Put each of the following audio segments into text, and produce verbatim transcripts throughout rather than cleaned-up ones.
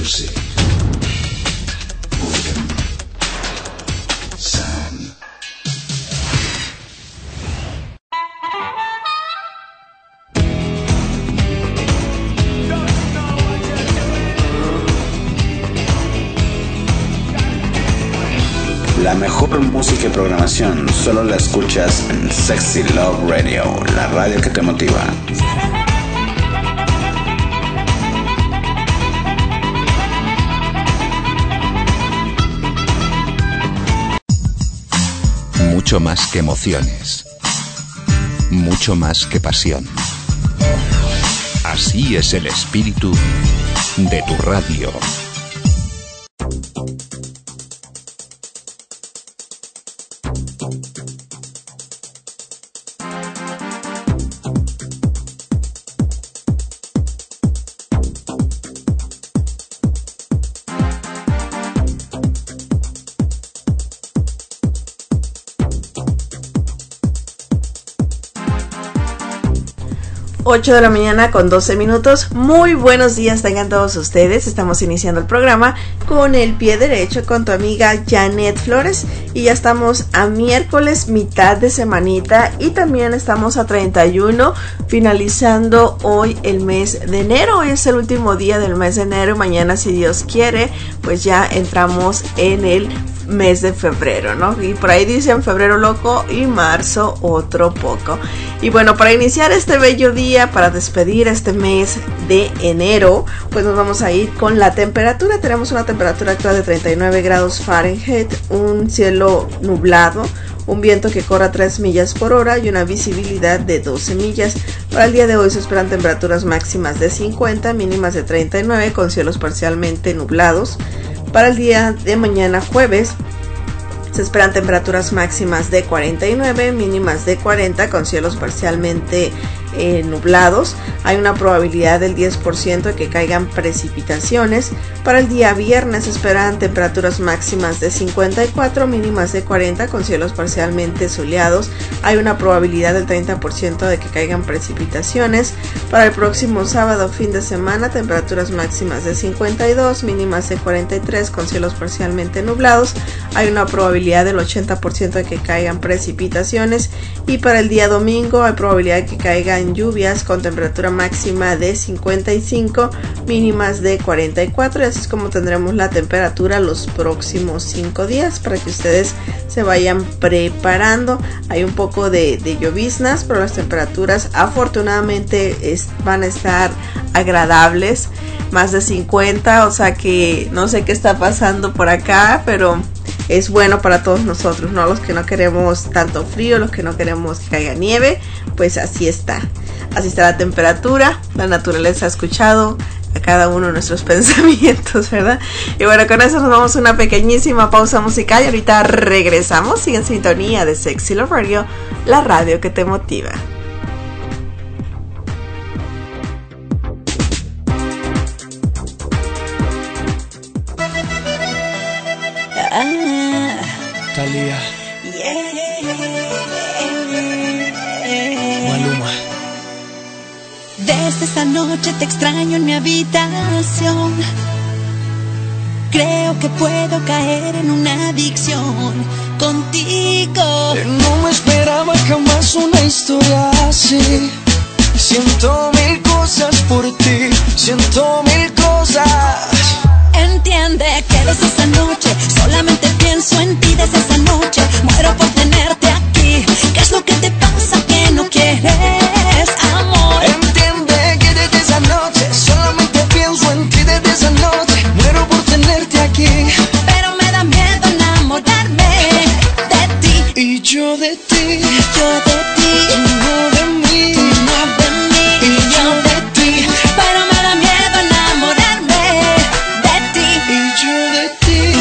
music, rhythm, sound. La mejor música y programación solo la escuchas en Sexy Love Radio, la radio que te motiva. Mucho más que emociones, mucho más que pasión. Así es el espíritu de tu radio. ocho de la mañana con doce minutos. Muy buenos días tengan todos ustedes. Estamos iniciando el programa con el pie derecho con tu amiga Janet Flores. Y ya estamos a miércoles, mitad de semanita. Y también estamos a treinta y uno, finalizando hoy el mes de enero. Hoy es el último día del mes de enero. Mañana, si Dios quiere, pues ya entramos en el mes de febrero, ¿no? Y por ahí dicen febrero loco y marzo otro poco. Y bueno, para iniciar este bello día, para despedir este mes de enero, pues nos vamos a ir con la temperatura. Tenemos una temperatura actual de treinta y nueve grados Fahrenheit, un cielo nublado, un viento que corre a tres millas por hora y una visibilidad de doce millas. Para el día de hoy se esperan temperaturas máximas de cincuenta, mínimas de treinta y nueve, con cielos parcialmente nublados. Para el día de mañana jueves se esperan temperaturas máximas de cuarenta y nueve, mínimas de cuarenta, con cielos parcialmente eh, nublados. Hay una probabilidad del diez por ciento de que caigan precipitaciones. Para el día viernes se esperan temperaturas máximas de cincuenta y cuatro, mínimas de cuarenta, con cielos parcialmente soleados. Hay una probabilidad del treinta por ciento de que caigan precipitaciones. Para el próximo sábado, fin de semana, temperaturas máximas de cincuenta y dos, mínimas de cuarenta y tres, con cielos parcialmente nublados. Hay una probabilidad del ochenta por ciento de que caigan precipitaciones. Y para el día domingo hay probabilidad de que caigan lluvias, con temperatura máxima de cincuenta y cinco, mínimas de cuarenta y cuatro. Y así es como tendremos la temperatura los próximos cinco días, para que ustedes se vayan preparando. Hay un poco de, de lloviznas, pero las temperaturas afortunadamente es, van a estar agradables, más de cincuenta, o sea que no sé qué está pasando por acá, pero es bueno para todos nosotros, ¿no? Los que no queremos tanto frío, los que no queremos que caiga nieve, pues así está. Así está la temperatura, la naturaleza ha escuchado a cada uno de nuestros pensamientos, ¿verdad? Y bueno, con eso nos vamos a una pequeñísima pausa musical y ahorita regresamos. Sigue en sintonía de Sexy Love Radio, la radio que te motiva. Talía, Maluma. Desde esa noche te extraño en mi habitación. Creo que puedo caer en una adicción contigo. No me esperaba jamás una historia así. Siento mil cosas por ti, siento mil cosas. Entiende que desde esa noche solamente pienso en ti. Desde esa noche muero por tenerte aquí. ¿Qué es lo que te pasa que no quieres amor? Entiende que desde esa noche solamente pienso en ti. Desde esa noche muero por tenerte aquí. Pero me da miedo enamorarme de ti. Y yo de ti, Yo de ti, tú no de mí, tú no de mí. y yo de ti, Pero me da miedo enamorarme de ti. y yo de ti.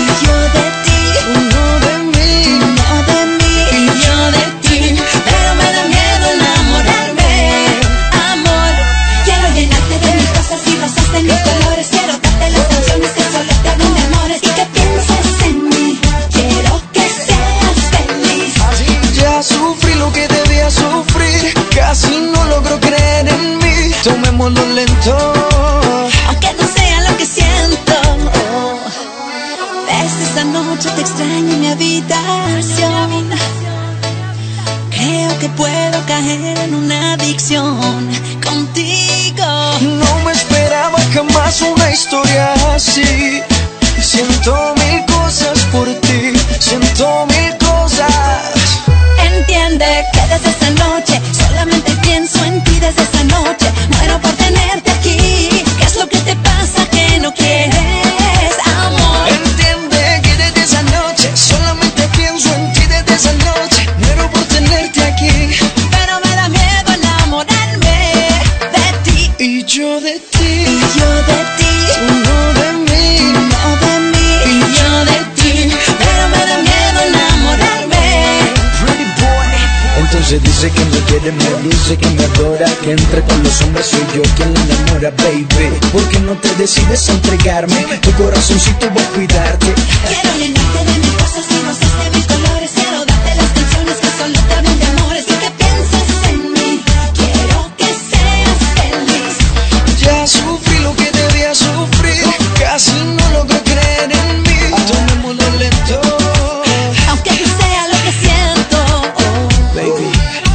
así. Siento mil cosas por ti, siento mil cosas. Entiende que desde esa noche solamente pienso en ti desde esa noche. Muero por tenerte aquí. ¿Qué es lo que te pasa que no quieres, amor? Entiende que desde esa noche solamente pienso en ti desde esa noche. Muero por tenerte aquí. Pero me da miedo enamorarme de ti. Y yo de ti, Yo de ti, tú no de mí. no de mí. Y yo de ti, pero me da miedo enamorarme. Pretty boy. Entonces dice que me quiere, me dice que me adora, que entre con los hombres soy yo quien la enamora, baby. ¿Por qué no te decides a entregarme? Tu corazoncito va a cuidarte. Quiero llenarte de mis cosas y rosas de mis colores. Quiero darte las canciones que solo te hablan de amores. Y que pienses en mí. Quiero que seas feliz. Ya sufrí lo que debía sufrir, casi no logro creer en mí. Tomémoslo lento, Aunque tú sea lo que siento. baby.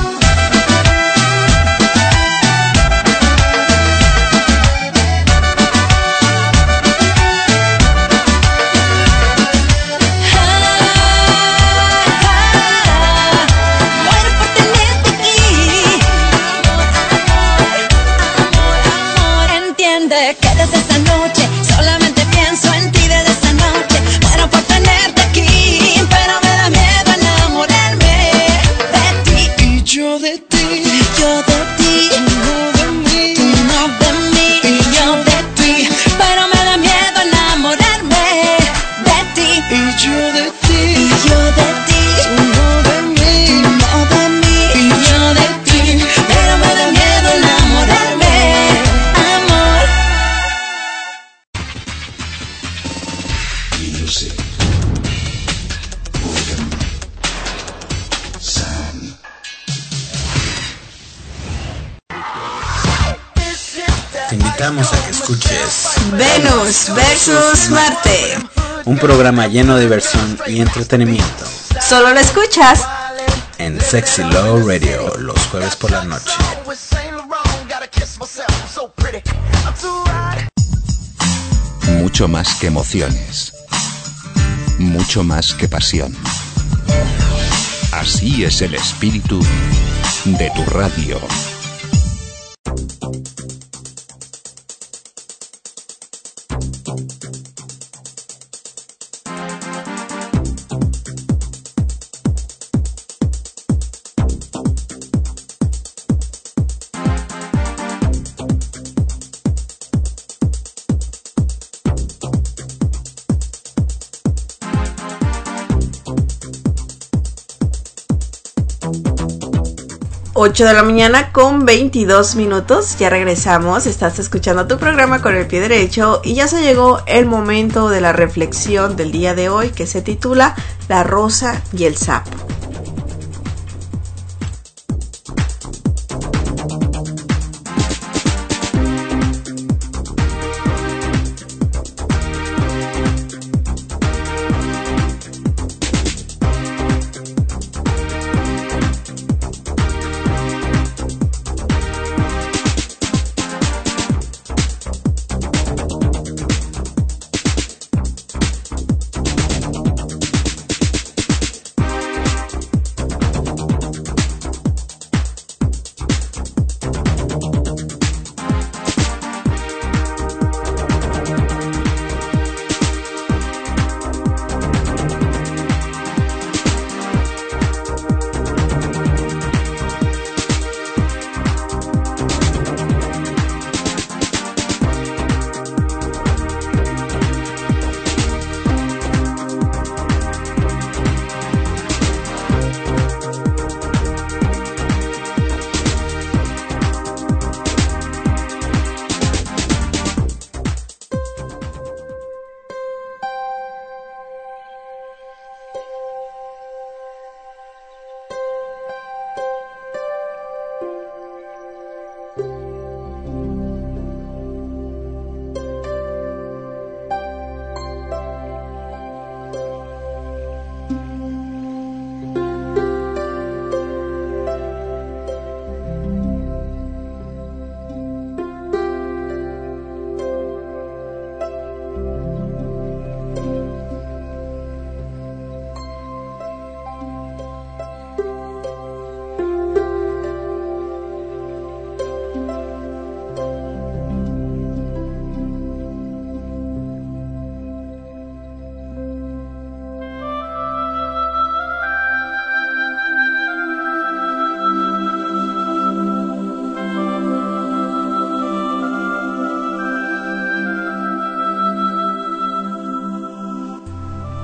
Muero por tenerte aquí. Entiende que desde esta noche solamente pienso en ti desde esta noche. Muero por tenerte aquí, pero me da miedo enamorarme de ti. Y yo de ti, Yo de ti, tú no de mí. tú no de mí. Y yo de ti, pero me da miedo enamorarme de ti. Y yo de ti, Yo de ti, tú no de mí. no de mí. Y yo de ti, pero me da miedo enamorarme, amor. Music. Boredom. Sun. Te invitamos a que escuches Venus versus Marte. un programa lleno de diversión y entretenimiento Solo lo escuchas en Sexy Love Radio los jueves por la noche. Mucho más que emociones. Mucho más que pasión. Así es el espíritu de tu radio. ocho de la mañana con veintidós minutos. Ya regresamos. Estás escuchando tu programa con el pie derecho y ya se llegó el momento de la reflexión del día de hoy, que se titula La rosa y el sapo.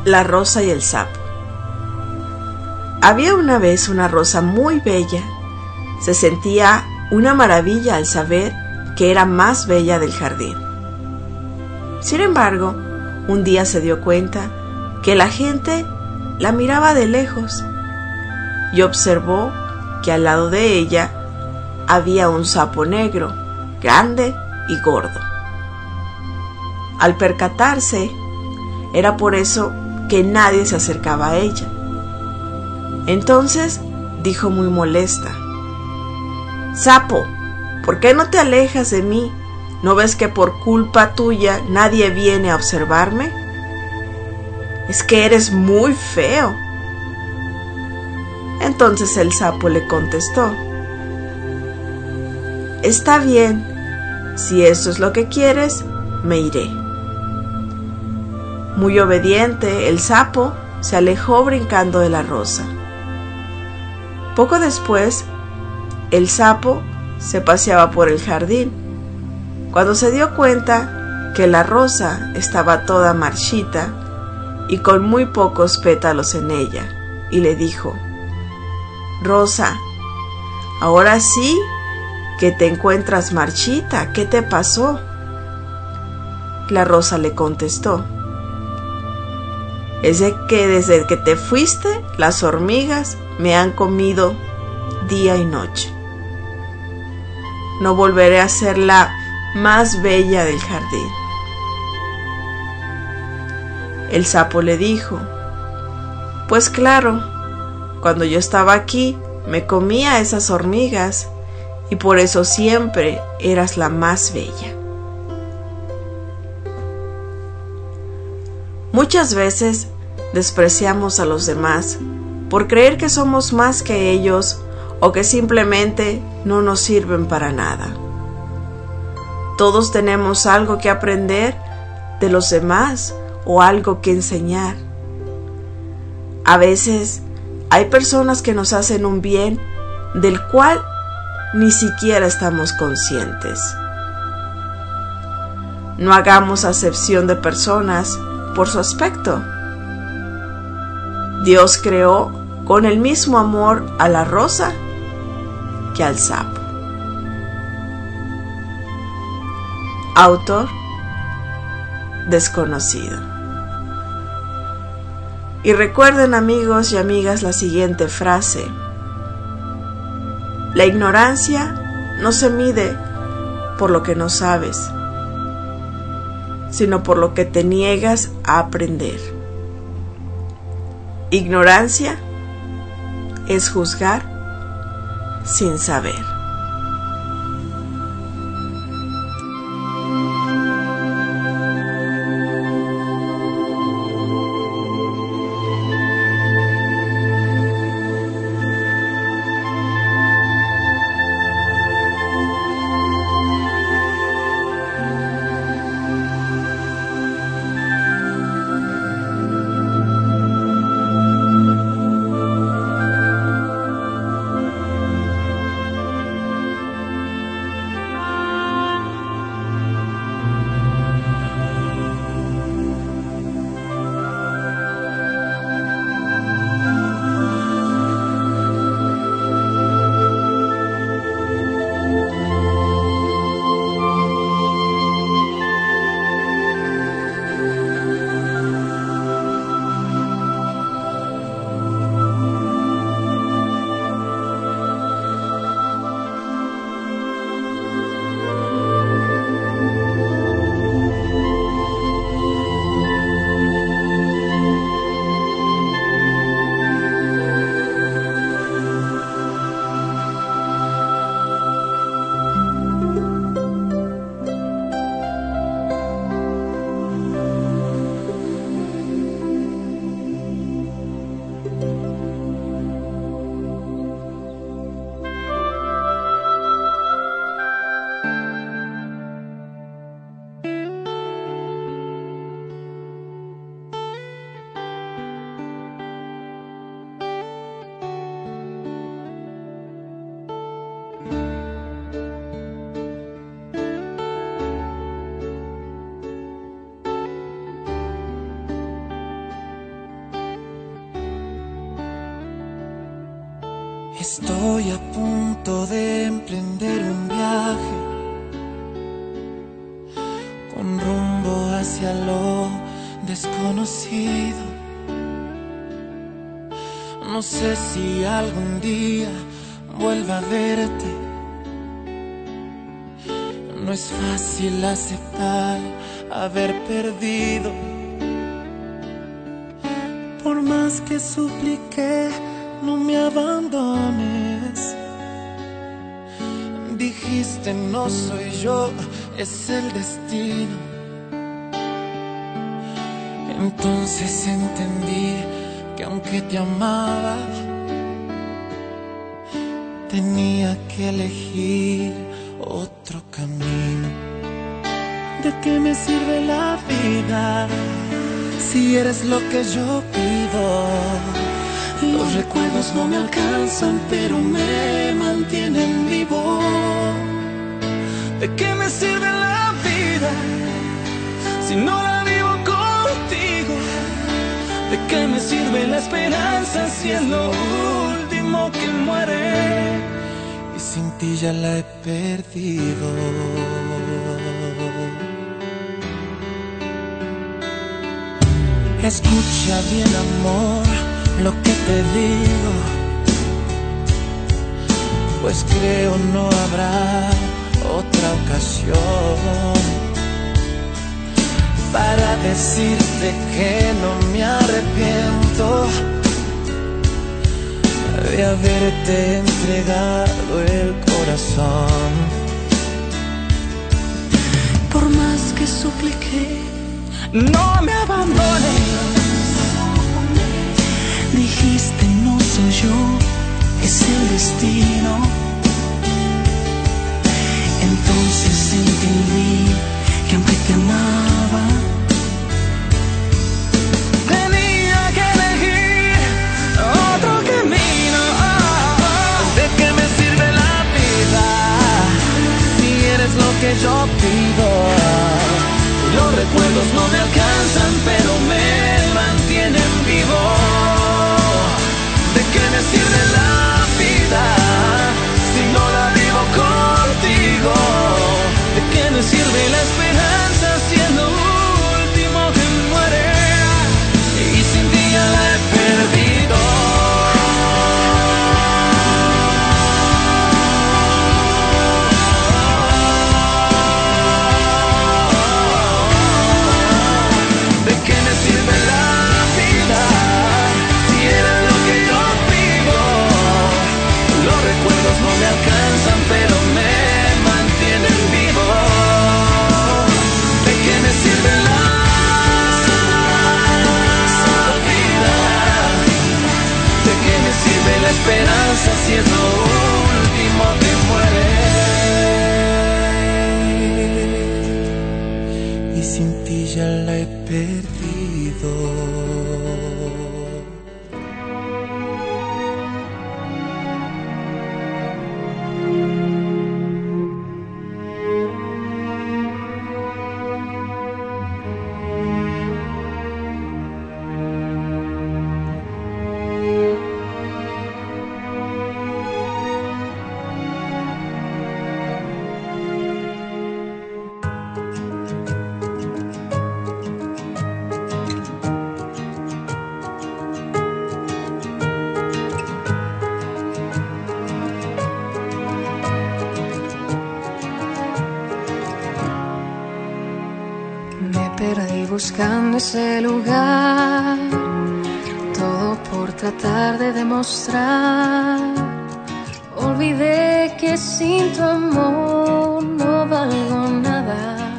La rosa y el sapo. Había una vez una rosa muy bella. Se sentía una maravilla al saber que era más bella del jardín. Sin embargo, un día se dio cuenta que la gente la miraba de lejos y observó que al lado de ella había un sapo negro, grande y gordo. Al percatarse, era por eso que nadie se acercaba a ella. Entonces dijo muy molesta: «Sapo, ¿por qué no te alejas de mí? ¿No ves que por culpa tuya nadie viene a observarme? Es que eres muy feo». Entonces el sapo le contestó: «Está bien, si eso es lo que quieres, me iré». Muy obediente, el sapo se alejó brincando de la rosa. Poco después, el sapo se paseaba por el jardín, cuando se dio cuenta que la rosa estaba toda marchita y con muy pocos pétalos en ella, y le dijo: «Rosa, ahora sí que te encuentras marchita, ¿qué te pasó?». La rosa le contestó: «Es de que desde que te fuiste, las hormigas me han comido día y noche. No volveré a ser la más bella del jardín». El sapo le dijo: «Pues claro, cuando yo estaba aquí me comía esas hormigas y por eso siempre eras la más bella». Muchas veces despreciamos a los demás por creer que somos más que ellos o que simplemente no nos sirven para nada. Todos tenemos algo que aprender de los demás o algo que enseñar. A veces hay personas que nos hacen un bien del cual ni siquiera estamos conscientes. No hagamos acepción de personas por su aspecto. Dios creó con el mismo amor a la rosa que al sapo. Autor desconocido. Y recuerden, amigos y amigas, la siguiente frase: la ignorancia no se mide por lo que no sabes, sino por lo que te niegas a aprender. Ignorancia es juzgar sin saber. Estoy a punto de emprender un viaje con rumbo hacia lo desconocido. No sé si algún día vuelva a verte. No es fácil aceptar haber perdido. Por más que supliqué, no me abandones. Dijiste no soy yo, es el destino. Entonces entendí que aunque te amaba, tenía que elegir otro camino. ¿De qué me sirve la vida si eres lo que yo pido? Los recuerdos no me alcanzan, pero me mantienen vivo. ¿De qué me sirve la vida si no la vivo contigo? ¿De qué me sirve la esperanza si es lo último que muere? Y sin ti ya la he perdido. Escucha bien, amor, lo que te digo, pues creo no habrá otra ocasión para decirte que no me arrepiento de haberte entregado el corazón. Por más que supliqué, no me abandones. Dijiste no soy yo, es el destino. Entonces entendí que aunque te amaba, tenía que elegir otro camino. ¿De qué me sirve la vida si eres lo que yo pido? Los recuerdos no me alcanzan, pero me mantienen vivo. ¿De qué me sirve la vida si no la vivo contigo? ¿De qué me sirve la esperanza si es lo último que muere? Y sin ti ya la he perdido. ¿De qué me sirve la vida si eres lo que yo pido? Los recuerdos no me alcanzan, pero me mantienen vivo. ¿De qué me sirve la vida? ¿De qué me sirve la esperanza si es lo último que muere? Y sin ti ya la he perdido. Buscando ese lugar, todo por tratar de demostrar. Olvidé que sin tu amor no valgo nada.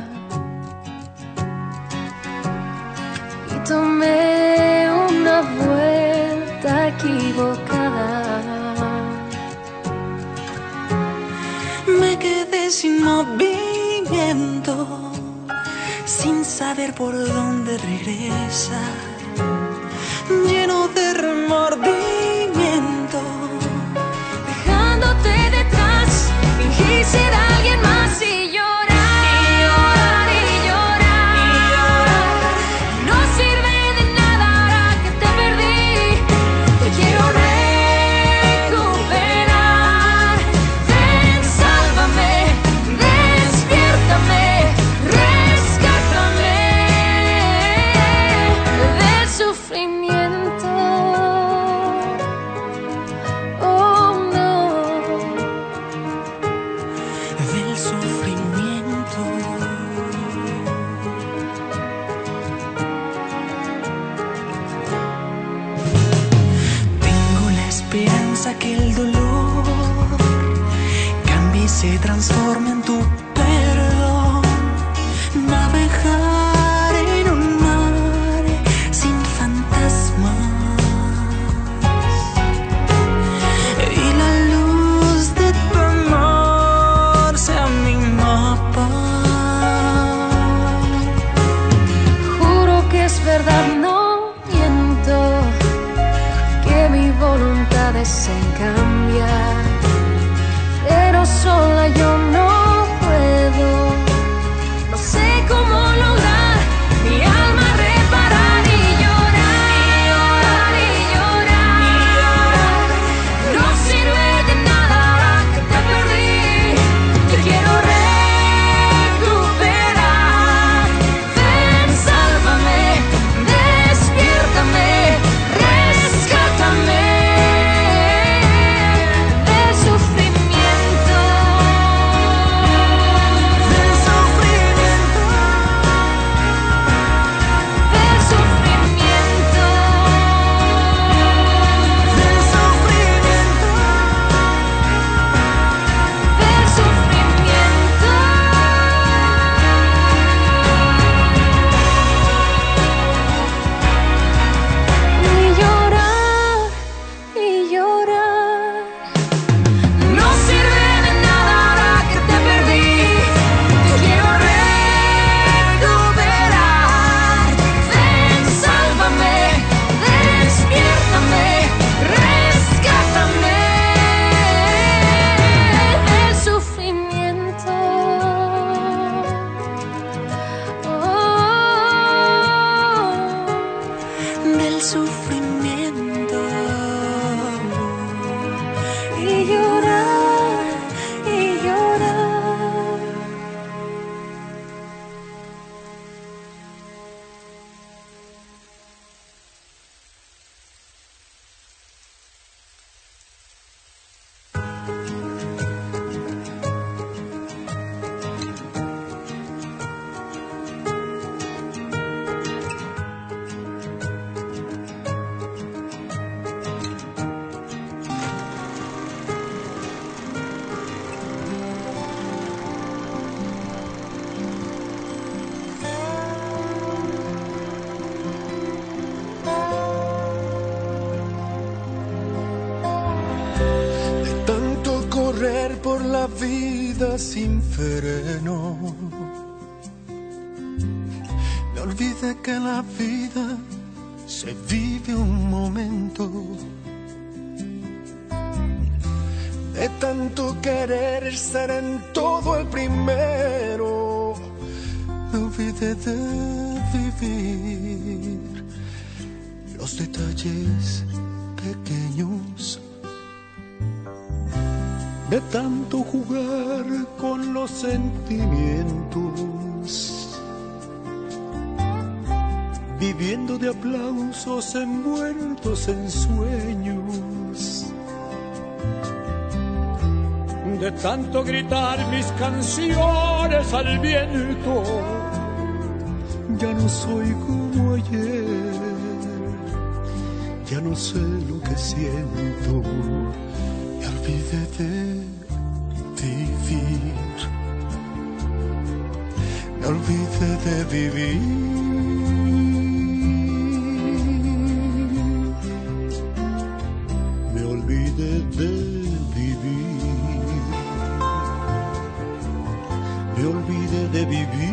Y tomé una vuelta equivocada. Me quedé sin movimiento, sin saber por dónde regresar, lleno de remordimiento. Dejándote detrás, fingí ser alguien más y llorar, y llorar, y llorar, y llorar. No sirve de nada ahora que te perdí. Te quiero recuperar. verdad no miento, que mi voluntad es en cambiar, pero sola yo no puedo, no sé cómo lograr mi alma reparar y llorar, y llorar, y llorar, y llorar. No sirve de nada que te perdí, te quiero recuperar. Ven, sálvame, despiértame, rescátame del sufrimiento, del sufrimiento, del sufrimiento, del sufrimiento, del sufrimiento. Y llorar, y llorar. No sirve de nada que te perdí, te quiero recuperar. Ven, sálvame, despiértame, rescátame del sufrimiento. Oh, del sufrimiento. Y llorar, y llorar. De tanto correr por la vida sin freno, me olvidé que la vida se vive un momento. De tanto querer ser en todo el primero, me olvidé de vivir los detalles pequeños. De tanto jugar con los sentimientos, viviendo de aplausos envueltos en sueños. De tanto gritar mis canciones al viento, ya no soy como ayer, ya no sé lo que siento. Me olvidé de vivir, me olvidé de vivir. Me olvidé de vivir, me olvidé de vivir.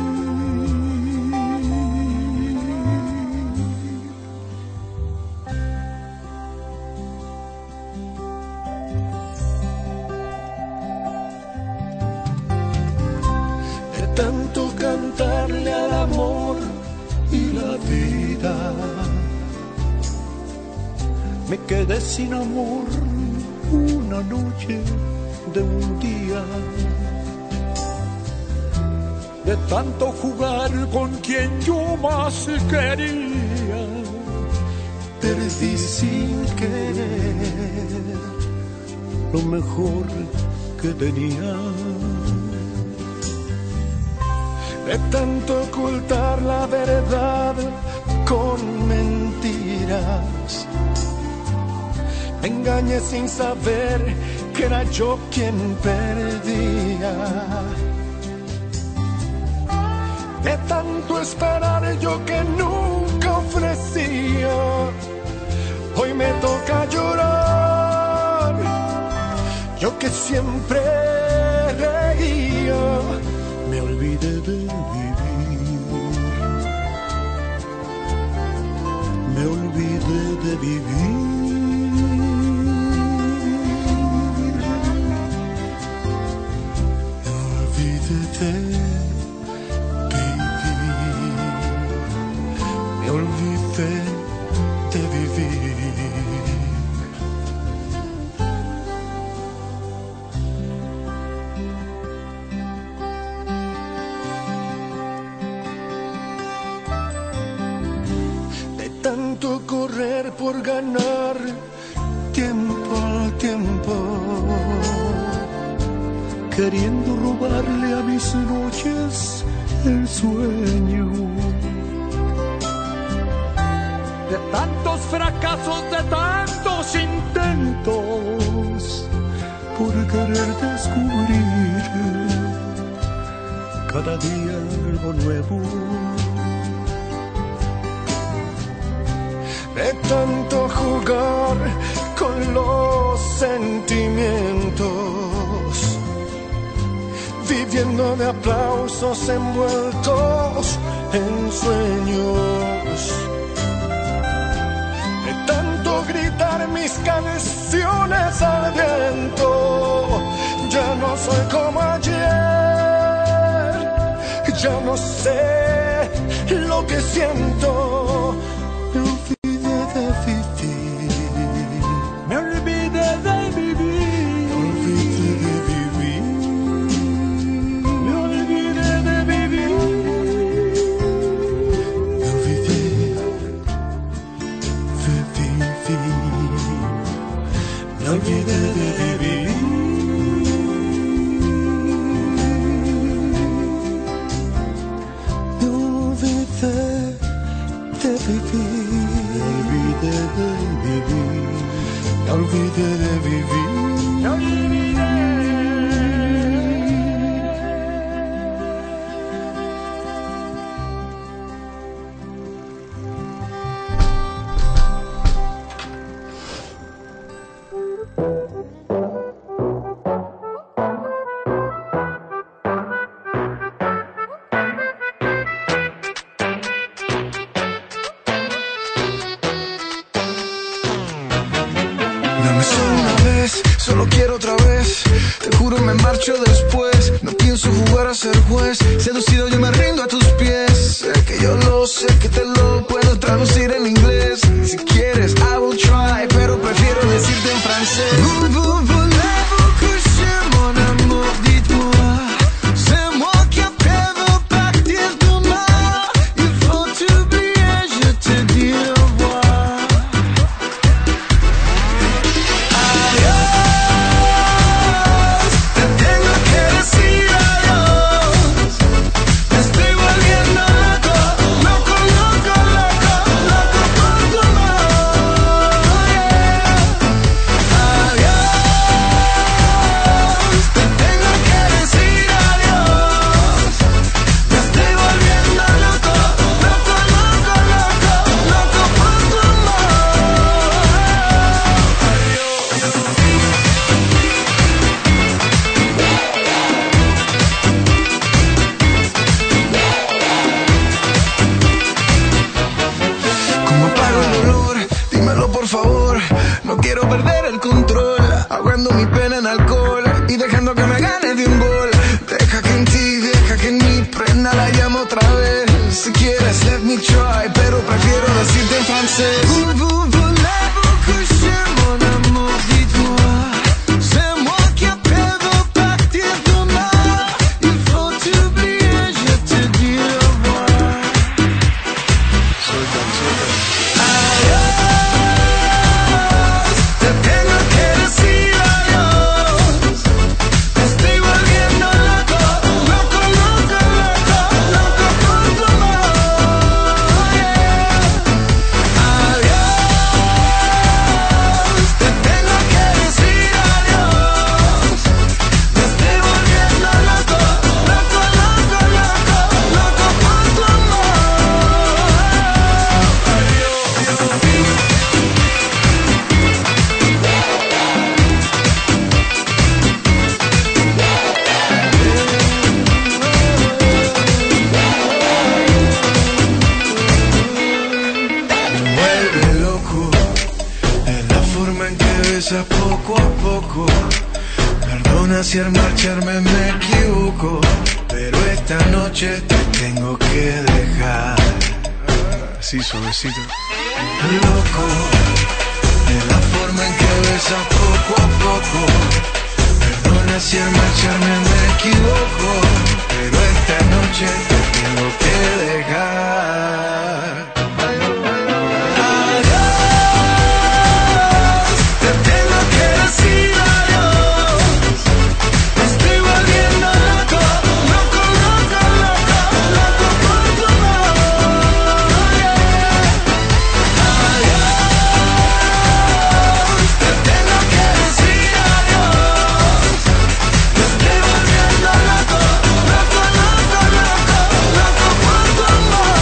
Tanto cantarle al amor y la vida, me quedé sin amor una noche de un día. De tanto jugar con quien yo más quería, perdí sin querer lo mejor que tenía. De tanto ocultar la verdad con mentiras, me engañé sin saber que era yo quien perdía. De tanto esperar yo que nunca ofrecía, hoy me toca llorar, yo que siempre reía. Me olvidé de vivir, olvidé de vivir. De tanto correr por ganar tiempo al tiempo, queriendo robarle a mis noches el sueño. De tantos fracasos, de tantos intentos, por querer descubrir cada día algo nuevo. De tanto jugar con los sentimientos, viviendo de aplausos envueltos en sueños. De tanto gritar mis canciones al viento, ya no soy como ayer, ya no sé lo que siento. Me olvidé de vivir, me olvidé de vivir, me olvidé de vivir, me olvidé de vivir, me olvidé de vivir, me olvidé de vivir. Me olvidé de vivir, me olvidé. Solo quiero otra vez, te juro me marcho después. No pienso jugar a ser juez, seducido yo me rindo a tus pies. Sé que yo lo sé, que te lo puedo traducir en inglés. Si quieres, I will try, pero prefiero decirte en francés. Vous, vous, voulez-vous coucher mon amour, dites-moi. C'est moi qui après veux partir demain. Il faut t'oublier, je te dis au revoir. Si al marcharme me equivoco, pero esta noche te tengo que dejar. así suavecito. Loco de la forma en que besas poco a poco. Perdona si al marcharme me equivoco, pero esta noche te tengo que dejar. Adiós, te tengo que decir adiós. Me estoy volviendo loco, loco, loco, loco, loco por tu amor. Adiós, te tengo que decir adiós. Me estoy volviendo loco, loco, loco, loco, loco por tu amor.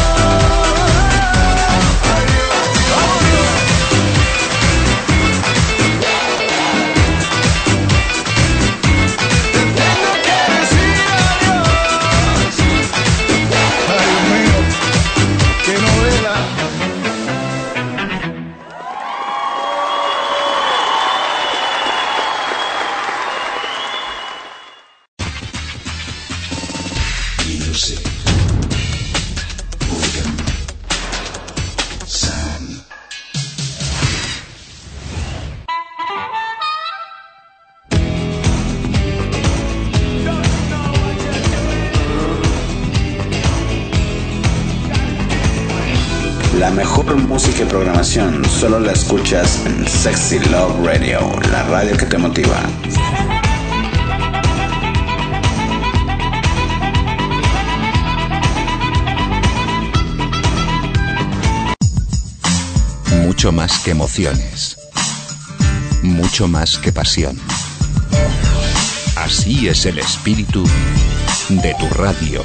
Te tengo que decir adiós. Ay, Dios mío, qué novela. Music. Rhythm. Sound. La mejor música y programación solo la escuchas en Sexy Love Radio, la radio que te motiva. Mucho más que emociones. Mucho más que pasión. Así es el espíritu de tu radio.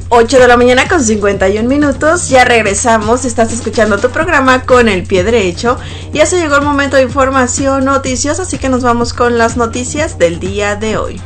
ocho de la mañana con cincuenta y un minutos, ya regresamos, estás escuchando tu programa Con el Pie Derecho, ya se llegó el momento de información noticiosa, así que nos vamos con las noticias del día de hoy.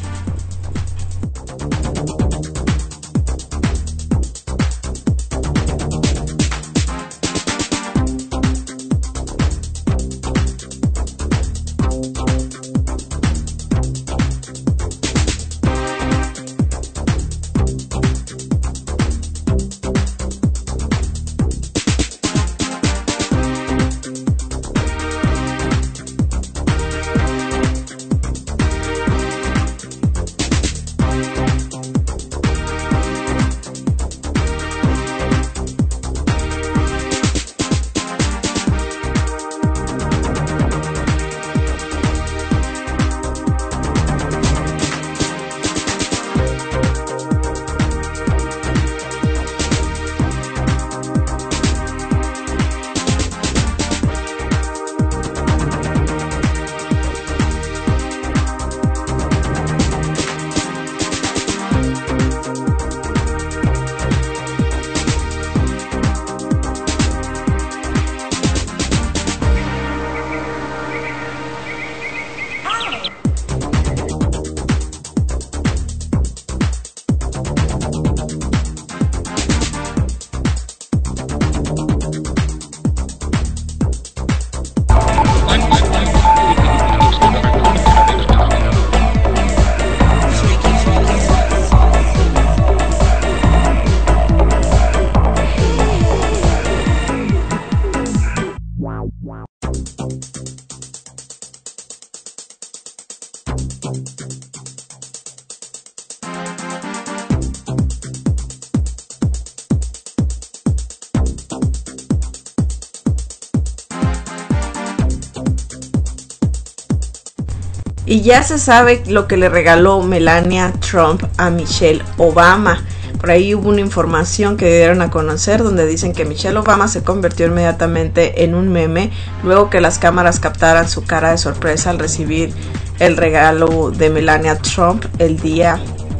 Y ya se sabe lo que le regaló Melania Trump a Michelle Obama. Por ahí hubo una información que dieron a conocer donde dicen que Michelle Obama se convirtió inmediatamente en un meme luego que las cámaras captaran su cara de sorpresa al recibir el regalo de Melania Trump el día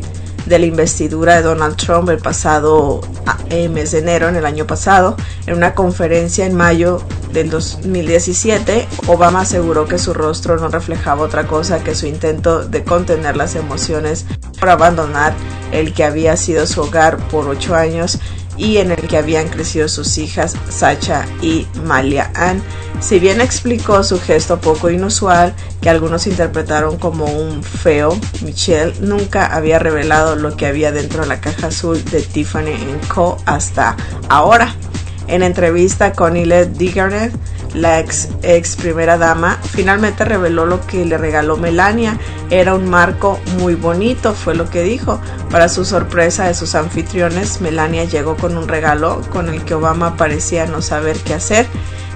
de la investidura de Donald Trump el pasado eh, mes de enero, en el año pasado. En una conferencia en mayo del dos mil diecisiete, Obama aseguró que su rostro no reflejaba otra cosa que su intento de contener las emociones por abandonar el que había sido su hogar por ocho años y en el que habían crecido sus hijas Sacha y Malia Ann. Si bien explicó su gesto poco inusual, que algunos interpretaron como un feo, Michelle nunca había revelado lo que había dentro de la caja azul de Tiffany and Co. hasta ahora. En entrevista con Colette Digernet, la ex, ex primera dama, finalmente reveló lo que le regaló Melania. Era un marco muy bonito, fue lo que dijo. Para su sorpresa de sus anfitriones, Melania llegó con un regalo con el que Obama parecía no saber qué hacer.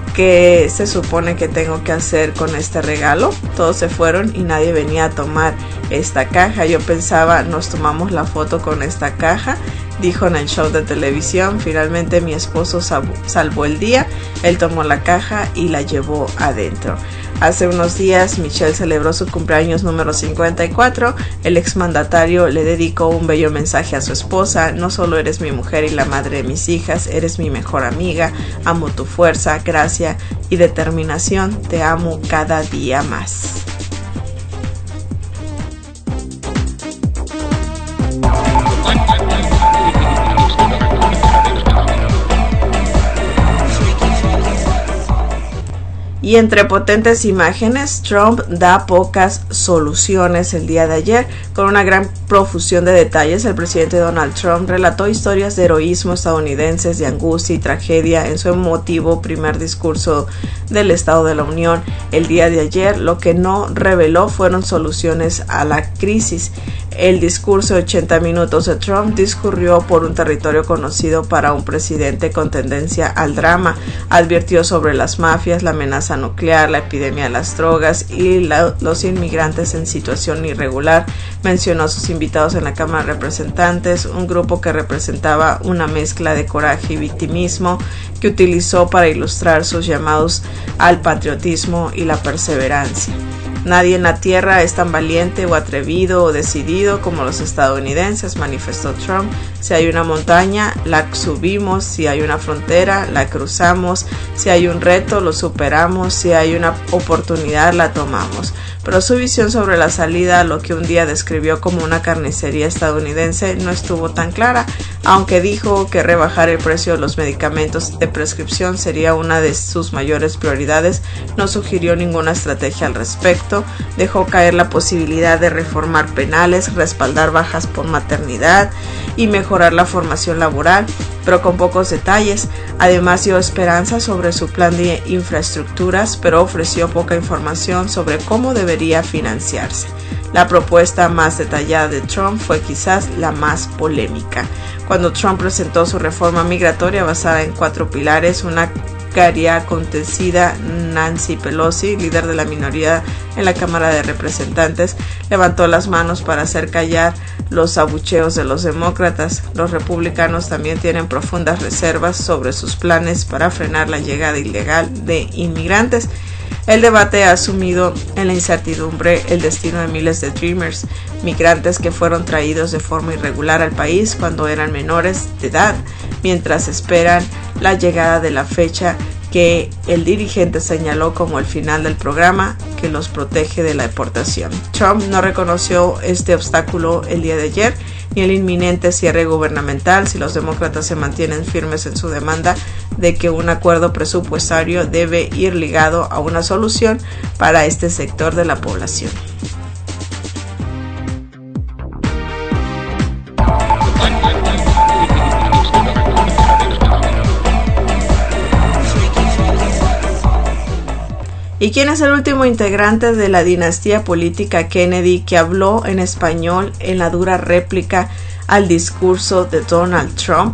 ¿Qué se supone que tengo que hacer con este regalo? Todos se fueron y nadie venía a tomar esta caja. Yo pensaba, nos tomamos la foto con esta caja, dijo en el show de televisión. Finalmente mi esposo salvó el día, él tomó la caja y la llevó adentro. Hace unos días Michelle celebró su cumpleaños número cincuenta y cuatro. El exmandatario le dedicó un bello mensaje a su esposa: no solo eres mi mujer y la madre de mis hijas, eres mi mejor amiga, amo tu fuerza, gracia y determinación, te amo cada día más. Y entre potentes imágenes, Trump da pocas soluciones el día de ayer. Con una gran profusión de detalles, el presidente Donald Trump relató historias de heroísmo estadounidenses, de angustia y tragedia en su emotivo primer discurso del Estado de la Unión el día de ayer. Lo que no reveló fueron soluciones a la crisis. El discurso de ochenta minutos de Trump discurrió por un territorio conocido para un presidente con tendencia al drama. Advirtió sobre las mafias, la amenaza nuclear, la epidemia de las drogas y la, los inmigrantes en situación irregular. Mencionó a sus invitados en la Cámara de Representantes, un grupo que representaba una mezcla de coraje y victimismo que utilizó para ilustrar sus llamados al patriotismo y la perseverancia. Nadie en la tierra es tan valiente o atrevido o decidido como los estadounidenses, manifestó Trump. Si hay una montaña, la subimos. Si hay una frontera, la cruzamos. Si hay un reto, lo superamos. Si hay una oportunidad, la tomamos. Pero su visión sobre la salida a lo que un día describió como una carnicería estadounidense no estuvo tan clara, aunque dijo que rebajar el precio de los medicamentos de prescripción sería una de sus mayores prioridades. No sugirió ninguna estrategia al respecto. Dejó caer la posibilidad de reformar penales, respaldar bajas por maternidad y mejorar la formación laboral, pero con pocos detalles. Además dio esperanza sobre su plan de infraestructuras, pero ofreció poca información sobre cómo debería financiarse. La propuesta más detallada de Trump fue quizás la más polémica. Cuando Trump presentó su reforma migratoria basada en cuatro pilares, una Caría acontecida, Nancy Pelosi, líder de la minoría en la Cámara de Representantes, levantó las manos para hacer callar los abucheos de los demócratas. Los republicanos también tienen profundas reservas sobre sus planes para frenar la llegada ilegal de inmigrantes. El debate ha sumido en la incertidumbre el destino de miles de Dreamers, migrantes que fueron traídos de forma irregular al país cuando eran menores de edad, mientras esperan la llegada de la fecha que el dirigente señaló como el final del programa que los protege de la deportación. Trump no reconoció este obstáculo el día de ayer, ni el inminente cierre gubernamental, si los demócratas se mantienen firmes en su demanda de que un acuerdo presupuestario debe ir ligado a una solución para este sector de la población. ¿Y quién es el último integrante de la dinastía política Kennedy que habló en español en la dura réplica al discurso de Donald Trump?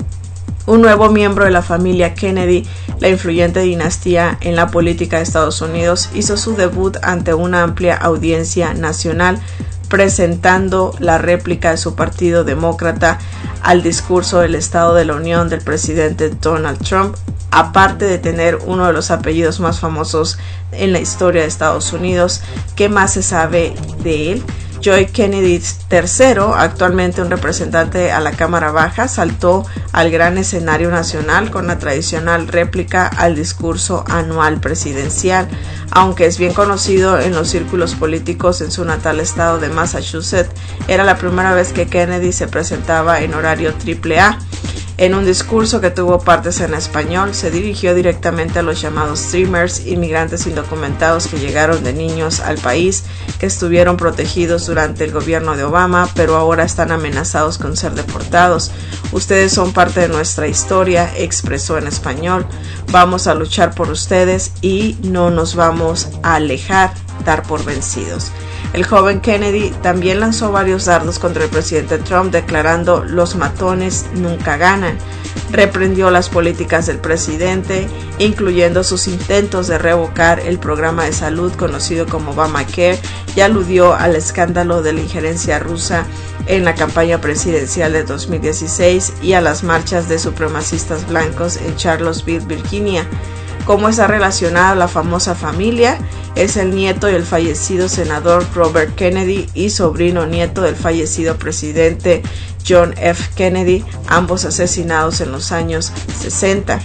Un nuevo miembro de la familia Kennedy, la influyente dinastía en la política de Estados Unidos, hizo su debut ante una amplia audiencia nacional, presentando la réplica de su partido demócrata al discurso del Estado de la Unión del presidente Donald Trump. Aparte de tener uno de los apellidos más famosos en la historia de Estados Unidos, ¿qué más se sabe de él? Joe Kennedy tercero, actualmente un representante a la Cámara Baja, saltó al gran escenario nacional con la tradicional réplica al discurso anual presidencial. Aunque es bien conocido en los círculos políticos en su natal estado de Massachusetts, era la primera vez que Kennedy se presentaba en horario triple A. En un discurso que tuvo partes en español, se dirigió directamente a los llamados Dreamers, inmigrantes indocumentados que llegaron de niños al país, que estuvieron protegidos durante el gobierno de Obama, pero ahora están amenazados con ser deportados. Ustedes son parte de nuestra historia, expresó en español. Vamos a luchar por ustedes y no nos vamos a alejar, dar por vencidos. El joven Kennedy también lanzó varios dardos contra el presidente Trump, declarando "los matones nunca ganan". Reprendió las políticas del presidente, incluyendo sus intentos de revocar el programa de salud conocido como Obamacare, y aludió al escándalo de la injerencia rusa en la campaña presidencial de dos mil dieciséis y a las marchas de supremacistas blancos en Charlottesville, Virginia. ¿Cómo está relacionada la famosa familia? Es el nieto del fallecido senador Robert Kennedy y sobrino nieto del fallecido presidente John F. Kennedy, ambos asesinados en los años sesenta.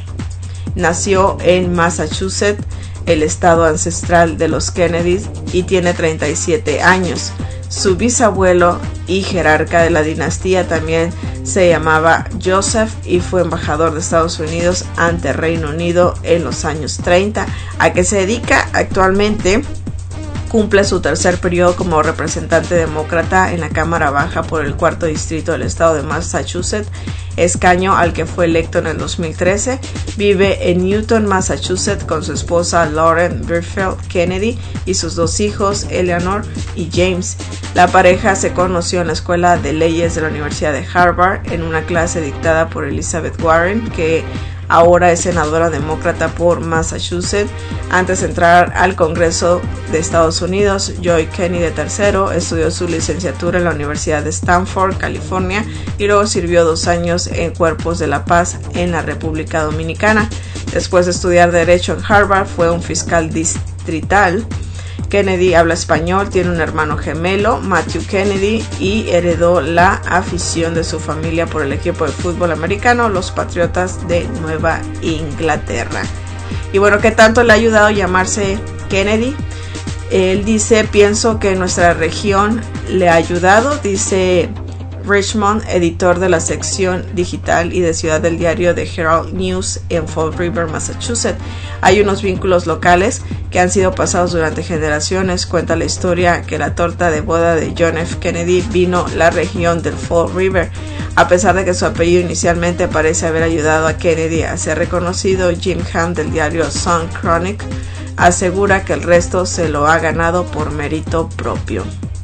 Nació en Massachusetts, el estado ancestral de los Kennedys, y tiene treinta y siete años. Su bisabuelo y jerarca de la dinastía también se llamaba Joseph y fue embajador de Estados Unidos ante Reino Unido en los años treinta. ¿A qué se dedica actualmente? Cumple su tercer periodo como representante demócrata en la Cámara Baja por el cuarto distrito del estado de Massachusetts, escaño al que fue electo en el dos mil trece. Vive en Newton, Massachusetts, con su esposa Lauren Birfield Kennedy y sus dos hijos, Eleanor y James. La pareja se conoció en la Escuela de Leyes de la Universidad de Harvard en una clase dictada por Elizabeth Warren, que ahora es senadora demócrata por Massachusetts. Antes de entrar al Congreso de Estados Unidos, Joe Kennedy tercero estudió su licenciatura en la Universidad de Stanford, California, y luego sirvió dos años en Cuerpos de la Paz en la República Dominicana. Después de estudiar Derecho en Harvard, fue un fiscal distrital Kennedy habla español, tiene un hermano gemelo, Matthew Kennedy, y heredó la afición de su familia por el equipo de fútbol americano, los Patriotas de Nueva Inglaterra. Y bueno, ¿qué tanto le ha ayudado a llamarse Kennedy? Él dice, pienso que nuestra región le ha ayudado, dice Richmond, editor de la sección digital y de ciudad del diario The Herald News en Fall River, Massachusetts. Hay unos vínculos locales que han sido pasados durante generaciones. Cuenta la historia que la torta de boda de John F. Kennedy vino la región del Fall River. A pesar de que su apellido inicialmente parece haber ayudado a Kennedy a ser reconocido, Jim Ham del diario Sun Chronicle asegura que el resto se lo ha ganado por mérito propio.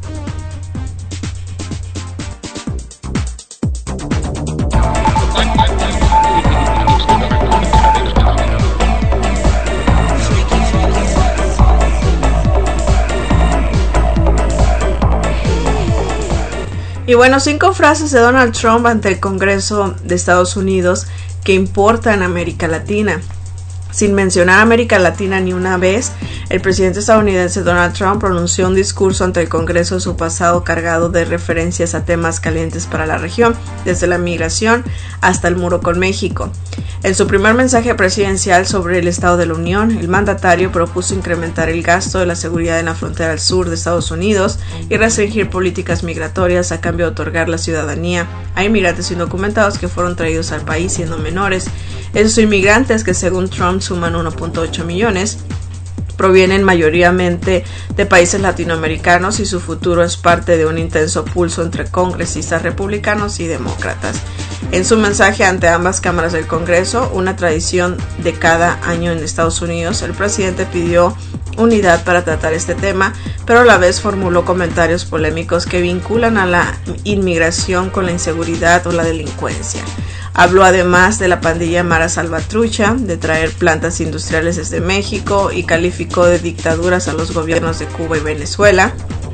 Y bueno, cinco frases de Donald Trump ante el Congreso de Estados Unidos que importan a América Latina. Sin mencionar a América Latina ni una vez, el presidente estadounidense Donald Trump pronunció un discurso ante el Congreso de su pasado cargado de referencias a temas calientes para la región, desde la migración hasta el muro con México. En su primer mensaje presidencial sobre el Estado de la Unión, el mandatario propuso incrementar el gasto de la seguridad en la frontera al sur de Estados Unidos y restringir políticas migratorias a cambio de otorgar la ciudadanía a inmigrantes indocumentados que fueron traídos al país siendo menores. Esos inmigrantes, que según Trump suman uno punto ocho millones, provienen mayoritariamente de países latinoamericanos y su futuro es parte de un intenso pulso entre congresistas republicanos y demócratas. En su mensaje ante ambas cámaras del Congreso, una tradición de cada año en Estados Unidos, el presidente pidió unidad para tratar este tema, pero a la vez formuló comentarios polémicos que vinculan a la inmigración con la inseguridad o la delincuencia. Habló además de la pandilla Mara Salvatrucha, de traer plantas industriales desde México, y calificó de dictaduras a los gobiernos de Cuba y Venezuela.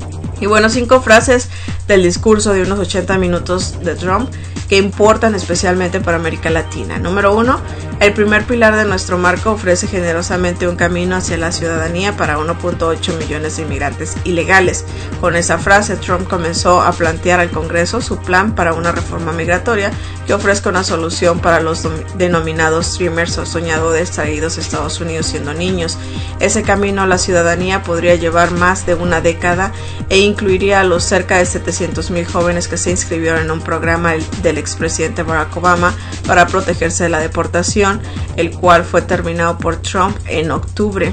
Y bueno, cinco frases del discurso de unos ochenta minutos de Trump que importan especialmente para América Latina. Número uno, el primer pilar de nuestro marco ofrece generosamente un camino hacia la ciudadanía para uno punto ocho millones de inmigrantes ilegales. Con esa frase, Trump comenzó a plantear al Congreso su plan para una reforma migratoria que ofrezca una solución para los denominados Dreamers o soñadores traídos a Estados Unidos siendo niños. Ese camino a la ciudadanía podría llevar más de una década e incluiría a los cerca de setecientos mil jóvenes que se inscribieron en un programa del expresidente Barack Obama para protegerse de la deportación, el cual fue terminado por Trump en octubre.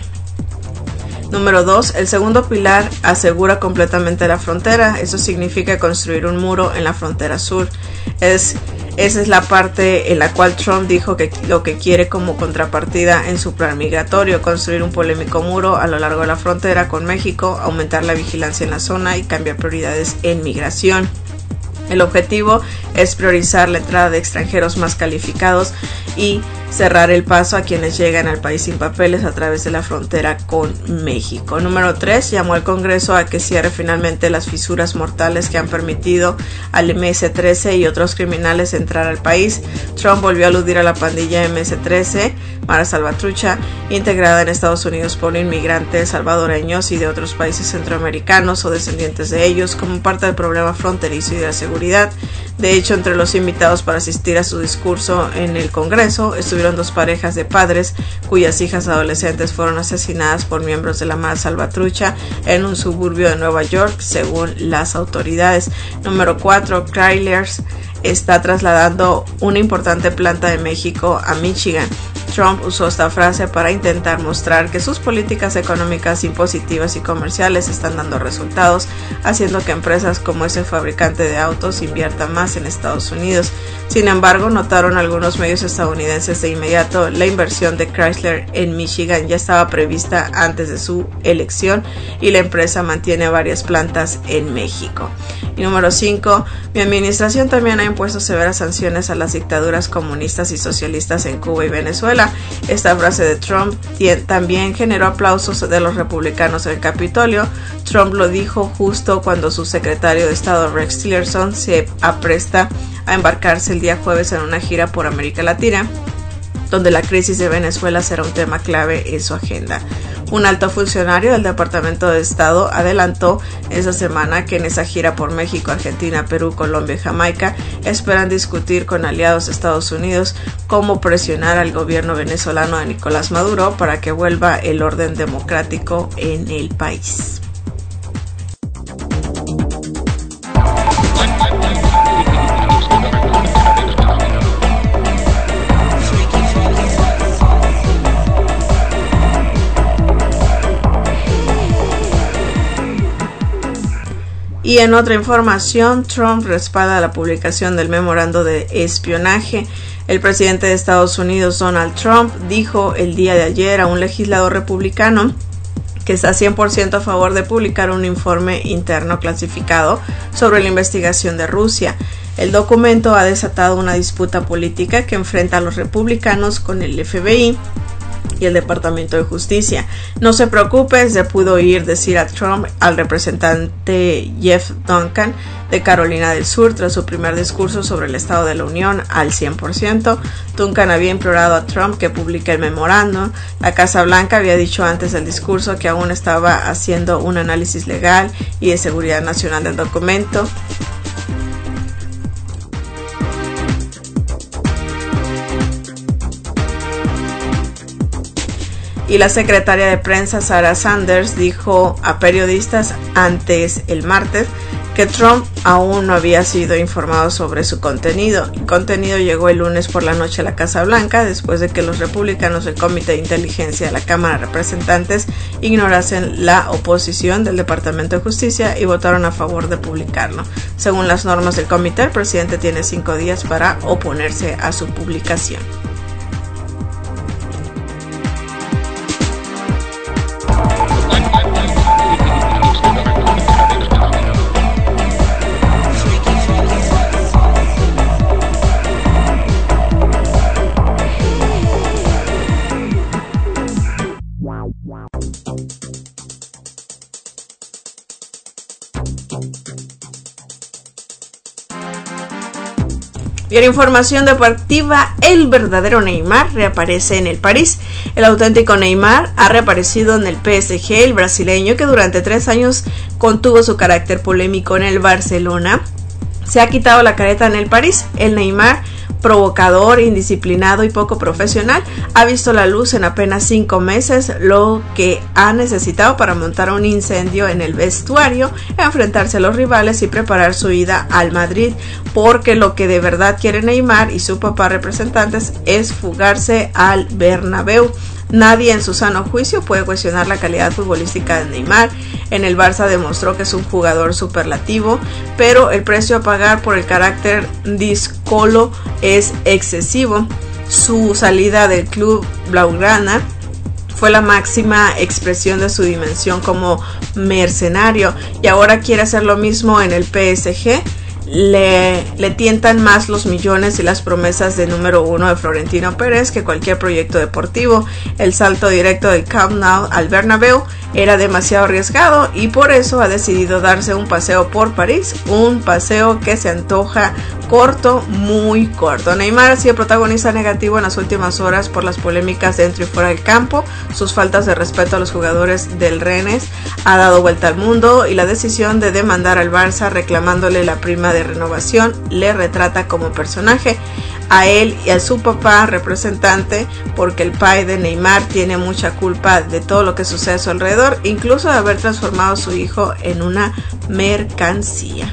Número dos, el segundo pilar asegura completamente la frontera. Eso significa construir un muro en la frontera sur. Es, esa es la parte en la cual Trump dijo que lo que quiere como contrapartida en su plan migratorio: construir un polémico muro a lo largo de la frontera con México, aumentar la vigilancia en la zona y cambiar prioridades en migración. El objetivo es priorizar la entrada de extranjeros más calificados y cerrar el paso a quienes llegan al país sin papeles a través de la frontera con México. Número tres, llamó al Congreso a que cierre finalmente las fisuras mortales que han permitido al eme ese trece y otros criminales entrar al país. Trump volvió a aludir a la pandilla eme ese trece, Mara Salvatrucha, integrada en Estados Unidos por inmigrantes salvadoreños y de otros países centroamericanos o descendientes de ellos, como parte del problema fronterizo y de la seguridad. De hecho, entre los invitados para asistir a su discurso en el Congreso estuvieron dos parejas de padres cuyas hijas adolescentes fueron asesinadas por miembros de la Mara Salvatrucha en un suburbio de Nueva York, según las autoridades. Número cuatro, Chrysler está trasladando una importante planta de México a Michigan. Trump usó esta frase para intentar mostrar que sus políticas económicas, impositivas y comerciales están dando resultados, haciendo que empresas como ese fabricante de autos inviertan más en Estados Unidos. Sin embargo, notaron algunos medios estadounidenses de inmediato, la inversión de Chrysler en Michigan ya estaba prevista antes de su elección y la empresa mantiene varias plantas en México. Y número cinco, mi administración también ha impuesto severas sanciones a las dictaduras comunistas y socialistas en Cuba y Venezuela. Esta frase de Trump también generó aplausos de los republicanos en el Capitolio. Trump lo dijo justo cuando su secretario de Estado Rex Tillerson se apresta a embarcarse el día jueves en una gira por América Latina, donde la crisis de Venezuela será un tema clave en su agenda. Un alto funcionario del Departamento de Estado adelantó esa semana que en esa gira por México, Argentina, Perú, Colombia y Jamaica esperan discutir con aliados de Estados Unidos cómo presionar al gobierno venezolano de Nicolás Maduro para que vuelva el orden democrático en el país. Y en otra información, Trump respalda la publicación del memorando de espionaje. El presidente de Estados Unidos, Donald Trump, dijo el día de ayer a un legislador republicano que está cien por ciento a favor de publicar un informe interno clasificado sobre la investigación de Rusia. El documento ha desatado una disputa política que enfrenta a los republicanos con el F B I y el Departamento de Justicia. No se preocupe, se pudo oír decir a Trump al representante Jeff Duncan de Carolina del Sur tras su primer discurso sobre el Estado de la Unión al cien por ciento. Duncan había implorado a Trump que publique el memorando. La Casa Blanca había dicho antes del discurso que aún estaba haciendo un análisis legal y de seguridad nacional del documento. Y la secretaria de prensa Sarah Sanders dijo a periodistas antes el martes que Trump aún no había sido informado sobre su contenido. El contenido llegó el lunes por la noche a la Casa Blanca después de que los republicanos del Comité de Inteligencia de la Cámara de Representantes ignorasen la oposición del Departamento de Justicia y votaron a favor de publicarlo. Según las normas del comité, el presidente tiene cinco días para oponerse a su publicación. Bien, información deportiva, el verdadero Neymar reaparece en el París. El auténtico Neymar ha reaparecido en el P S G, el brasileño que durante tres años contuvo su carácter polémico en el Barcelona. Se ha quitado la careta en el París. El Neymar, provocador, indisciplinado y poco profesional, ha visto la luz en apenas cinco meses, lo que ha necesitado para montar un incendio en el vestuario, enfrentarse a los rivales y preparar su ida al Madrid, porque lo que de verdad quiere Neymar y su papá representantes es fugarse al Bernabéu. Nadie en su sano juicio puede cuestionar la calidad futbolística de Neymar. En el Barça demostró que es un jugador superlativo, pero el precio a pagar por el carácter díscolo es excesivo. Su salida del club blaugrana fue la máxima expresión de su dimensión como mercenario y ahora quiere hacer lo mismo en el P S G. Le, le tientan más los millones y las promesas de número uno de Florentino Pérez que cualquier proyecto deportivo. El salto directo del Camp Nou al Bernabéu era demasiado arriesgado y por eso ha decidido darse un paseo por París, un paseo que se antoja corto, muy corto. Neymar ha sido protagonista negativo en las últimas horas por las polémicas dentro y fuera del campo. Sus faltas de respeto a los jugadores del Rennes ha dado vuelta al mundo y la decisión de demandar al Barça reclamándole la prima de renovación le retrata como personaje a él y a su papá representante, porque el padre de Neymar tiene mucha culpa de todo lo que sucede a su alrededor, incluso de haber transformado a su hijo en una mercancía.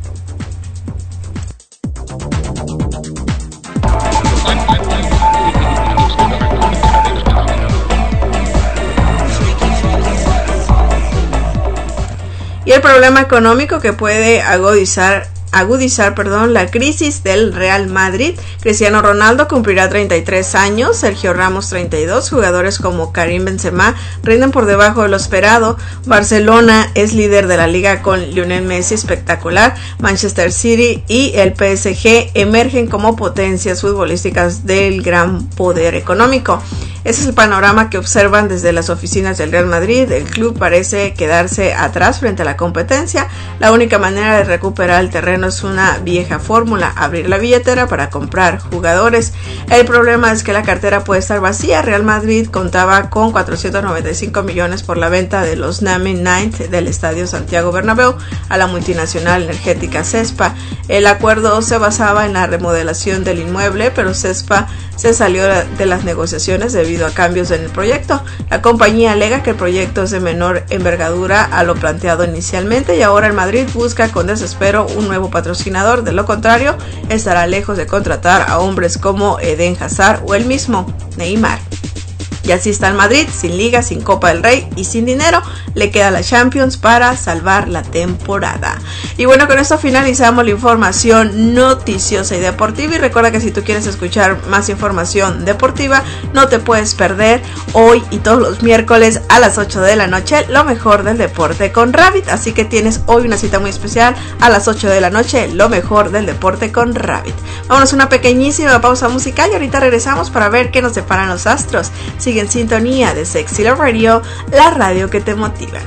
Y el problema económico que puede agudizar agudizar, perdón, la crisis del Real Madrid. Cristiano Ronaldo cumplirá treinta y tres años, Sergio Ramos treinta y dos, jugadores como Karim Benzema rinden por debajo de lo esperado. Barcelona es líder de la liga con Lionel Messi espectacular. Manchester City y el P S G emergen como potencias futbolísticas del gran poder económico. Ese es el panorama que observan desde las oficinas del Real Madrid. El club parece quedarse atrás frente a la competencia. La única manera de recuperar el terreno no es una vieja fórmula abrir la billetera para comprar jugadores. El problema es que la cartera puede estar vacía. Real Madrid contaba con cuatrocientos noventa y cinco millones por la venta de los Naming Nine del Estadio Santiago Bernabéu a la multinacional energética Cespa. El acuerdo se basaba en la remodelación del inmueble, pero Cespa se salió de las negociaciones debido a cambios en el proyecto. La compañía alega que el proyecto es de menor envergadura a lo planteado inicialmente y ahora el Madrid busca con desespero un nuevo patrocinador. De lo contrario, estará lejos de contratar a hombres como Eden Hazard o el mismo Neymar. Y así está el Madrid, sin liga, sin Copa del Rey y sin dinero. Le queda la Champions para salvar la temporada. Y bueno, con esto finalizamos la información noticiosa y deportiva. Y recuerda que si tú quieres escuchar más información deportiva, no te puedes perder hoy y todos los miércoles a las ocho de la noche lo mejor del deporte con Rabbit. Así que tienes hoy una cita muy especial a las ocho de la noche, lo mejor del deporte con Rabbit. Vámonos a una pequeñísima pausa musical y ahorita regresamos para ver qué nos deparan los astros. Sigue en sintonía de Sexy Love Radio, la radio que te motiva.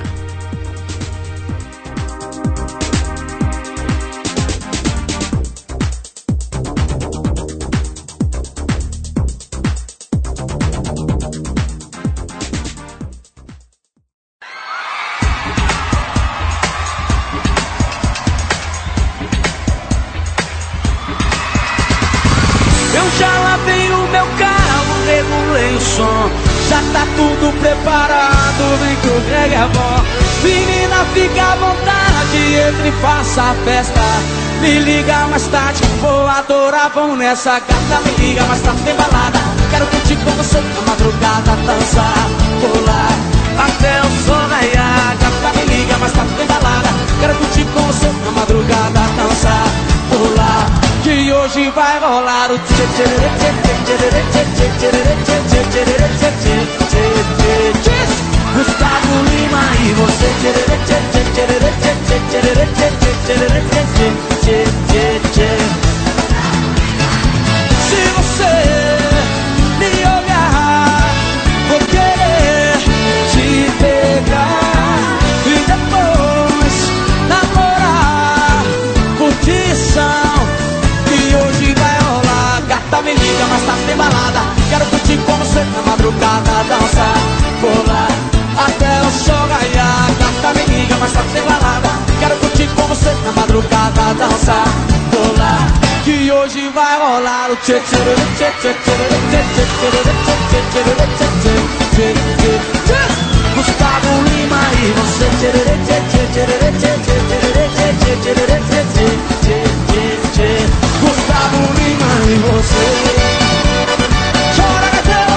Eu já lavei o meu carro, regulei o som. Já tá tudo preparado, vem que o Greg é bom. Menina, fica à vontade, entre e faça a festa. Me liga mais tarde, vou adorar, vamos nessa gata. Me liga mais tarde, tem balada. Quero curtir com você na madrugada, dançar, pular, até o sol raiar. Gata, me liga mais tarde, tem balada. Quero curtir com você na madrugada, dançar, pular, que hoje vai rolar o tchê tchê tchê tchê tchê tchê tchê tchê tchê tchê. Gustavo Lima e você tchê tchê tchê tchê tchê tchê tchê tchê tchê tchê. Se você me olhar, vou querer te pegar e depois namorar, curtição. Hoje vai rolar, gata, me liga, mas tá sem balada. Quero curtir com você na madrugada, dançar, pular, até o sol raiar. Gata, me liga, mas tá sem balada. Quero curtir com você na madrugada, dançar, pular, que hoje vai rolar o tchê tchê tchê tchê tchê tchê tchê tchê tchê tchê. Gustavo Lima e você tchê tchê tchê tchê tchê tchê tchê tchê tchê. Gustavo Lima e você. Chora, gateiro!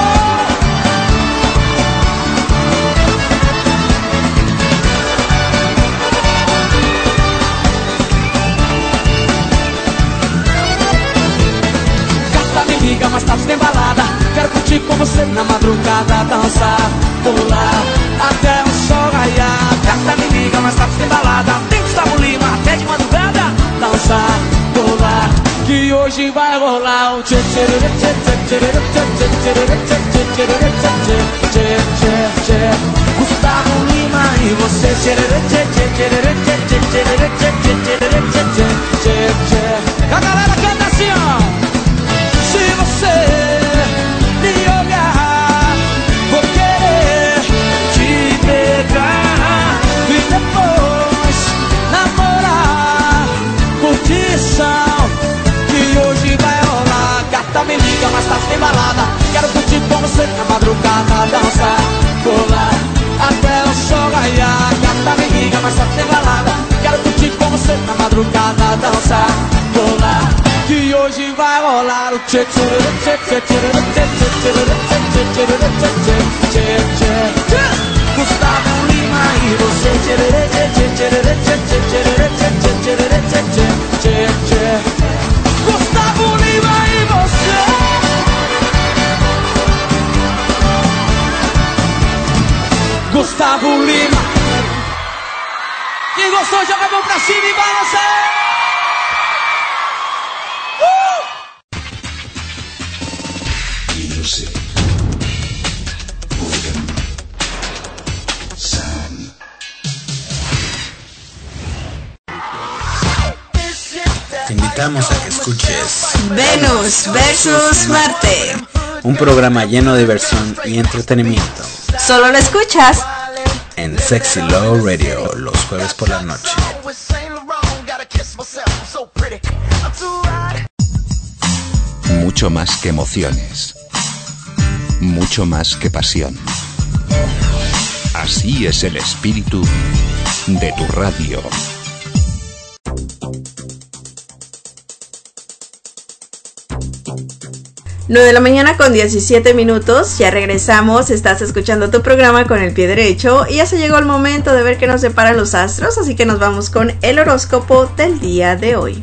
Gata, me liga, mas tá sem balada. Quero curtir com você na madrugada, dançar, pular, até o sol raiar. Gata, me liga, mas tá sem balada. Tem Gustavo Lima até de madrugada, dançar, pular, que hoje vai rolar o tchê tchê tchê tchê tchê tchê tchê tchê tchê tchê. Gustavo Lima e você tchê tchê tchê tchê tchê tchê tchê tchê tchê. A galera canta assim, ó. Se você me olhar, vou querer te pegar e depois namorar, curtição. Hoje vai rolar, gata, me liga, mas tá sem balada. Quero curtir com você na madrugada, dançar, pular, até o sol raiar. Gata, me liga, mas tá sem balada. Quero curtir com você na madrugada, dançar, pular, que hoje vai rolar o tchê tchê tchê tchê tchê tchê tchê tchê tchê. Gustavo Lima e você tchê tchê tchê tchê tchê tchê tchê. Gustavo Lima e você. Gustavo Lima. Quem gostou joga a mão pra cima e balança. Uh! Music. Rhythm. Sound. This is invitamos a que escuches Venus versus Marte, un programa lleno de diversión y entretenimiento. Solo lo escuchas en Sexy Love Radio los jueves por la noche. Mucho más que emociones, mucho más que pasión. Así es el espíritu de tu radio. nueve de la mañana con diecisiete minutos, ya regresamos, estás escuchando tu programa con el pie derecho y ya se llegó el momento de ver qué nos deparan los astros, así que nos vamos con el horóscopo del día de hoy.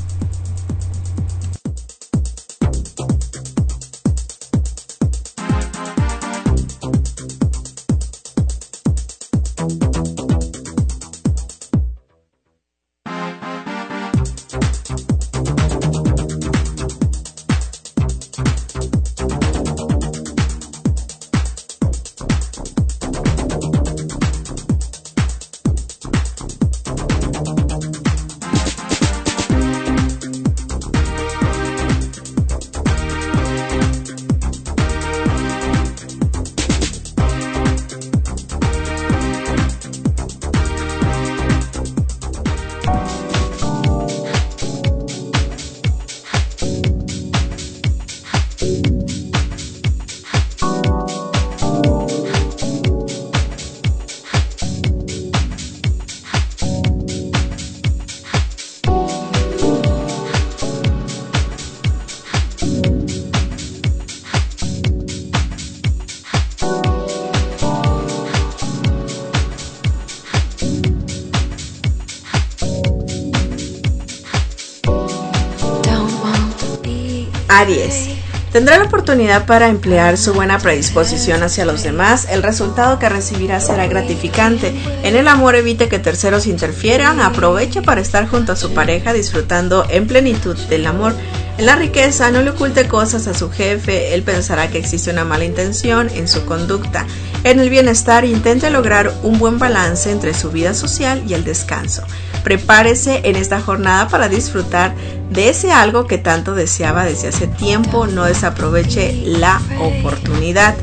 Aries. Tendrá la oportunidad para emplear su buena predisposición hacia los demás. El resultado que recibirá será gratificante. En el amor, evite que terceros interfieran. Aproveche para estar junto a su pareja disfrutando en plenitud del amor. En la riqueza, no le oculte cosas a su jefe. Él pensará que existe una mala intención en su conducta. En el bienestar, intente lograr un buen balance entre su vida social y el descanso. Prepárese en esta jornada para disfrutar de ese algo que tanto deseaba desde hace tiempo. No desaproveche la oportunidad.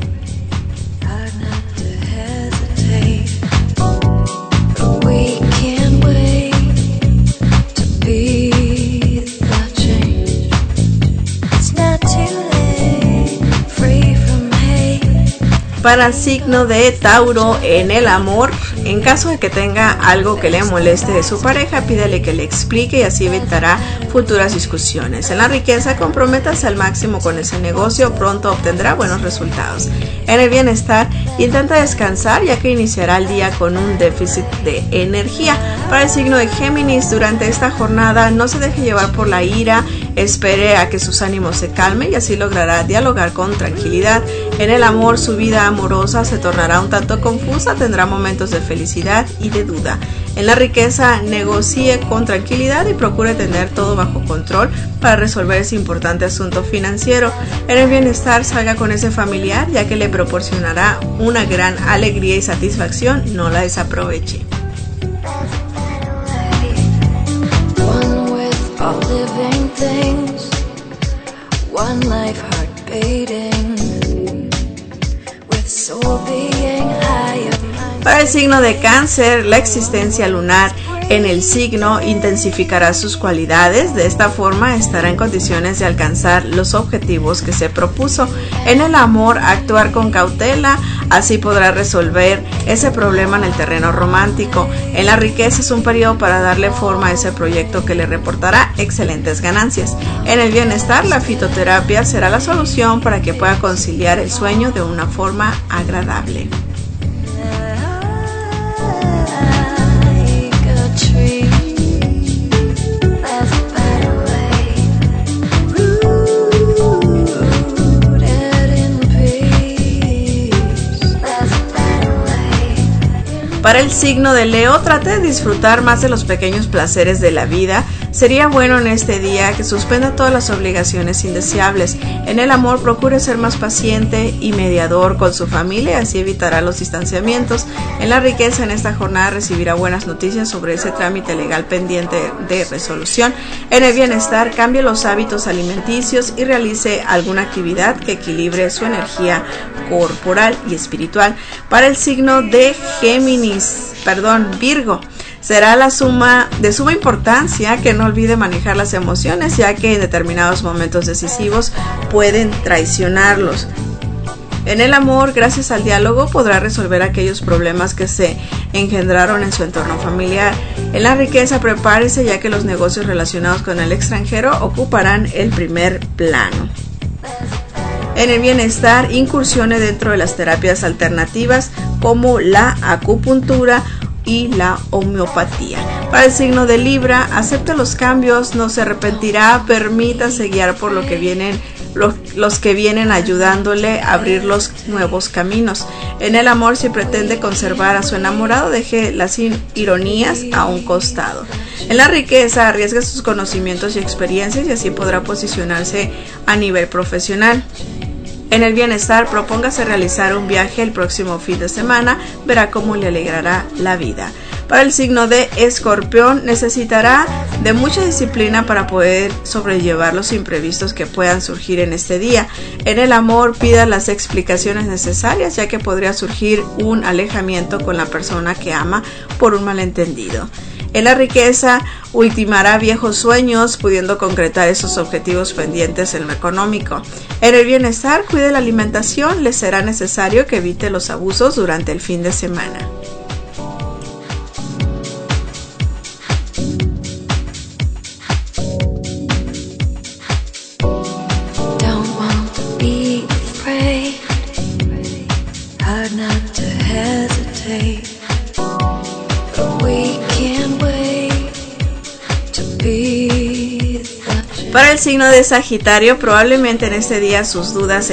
Para el signo de Tauro, en el amor, en caso de que tenga algo que le moleste de su pareja, pídele que le explique y así evitará futuras discusiones. En la riqueza, comprométase al máximo con ese negocio, pronto obtendrá buenos resultados. En el bienestar, intenta descansar ya que iniciará el día con un déficit de energía. Para el signo de Géminis, durante esta jornada no se deje llevar por la ira, espere a que sus ánimos se calmen y así logrará dialogar con tranquilidad. En el amor, su vida amorosa se tornará un tanto confusa, tendrá momentos de felicidad y de duda. En la riqueza, negocie con tranquilidad y procure tener todo bajo control para resolver ese importante asunto financiero. En el bienestar, salga con ese familiar ya que le proporcionará una gran alegría y satisfacción, no la desaproveche. Para el signo de Cáncer, la existencia lunar en el signo intensificará sus cualidades. De esta forma estará en condiciones de alcanzar los objetivos que se propuso. En el amor, actuar con cautela, así podrá resolver ese problema en el terreno romántico. En la riqueza, es un periodo para darle forma a ese proyecto que le reportará excelentes ganancias. En el bienestar, la fitoterapia será la solución para que pueda conciliar el sueño de una forma agradable. Para el signo de Leo, trate de disfrutar más de los pequeños placeres de la vida. Sería bueno en este día que suspenda todas las obligaciones indeseables. En el amor procure ser más paciente y mediador con su familia, así evitará los distanciamientos. En la riqueza, en esta jornada recibirá buenas noticias sobre ese trámite legal pendiente de resolución. En el bienestar, cambie los hábitos alimenticios y realice alguna actividad que equilibre su energía corporal y espiritual. Para el signo de Géminis, perdón, Virgo, será la suma de suma importancia que no olvide manejar las emociones, ya que en determinados momentos decisivos pueden traicionarlos. En el amor, gracias al diálogo, podrá resolver aquellos problemas que se engendraron en su entorno familiar. En la riqueza, prepárese, ya que los negocios relacionados con el extranjero ocuparán el primer plano. En el bienestar, incursione dentro de las terapias alternativas como la acupuntura y la homeopatía. Para el signo de Libra, acepte los cambios, no se arrepentirá, permítase guiar por lo que vienen Los, los que vienen ayudándole a abrir los nuevos caminos. En el amor, si pretende conservar a su enamorado, deje las ironías a un costado. En la riqueza, arriesgue sus conocimientos y experiencias y así podrá posicionarse a nivel profesional. En el bienestar, propóngase realizar un viaje el próximo fin de semana, verá cómo le alegrará la vida. Para el signo de Escorpión, necesitará de mucha disciplina para poder sobrellevar los imprevistos que puedan surgir en este día. En el amor, pida las explicaciones necesarias, ya que podría surgir un alejamiento con la persona que ama por un malentendido. En la riqueza, ultimará viejos sueños, pudiendo concretar esos objetivos pendientes en lo económico. En el bienestar, cuide la alimentación, le será necesario que evite los abusos durante el fin de semana. Para el signo de Sagitario, probablemente en este día sus dudas e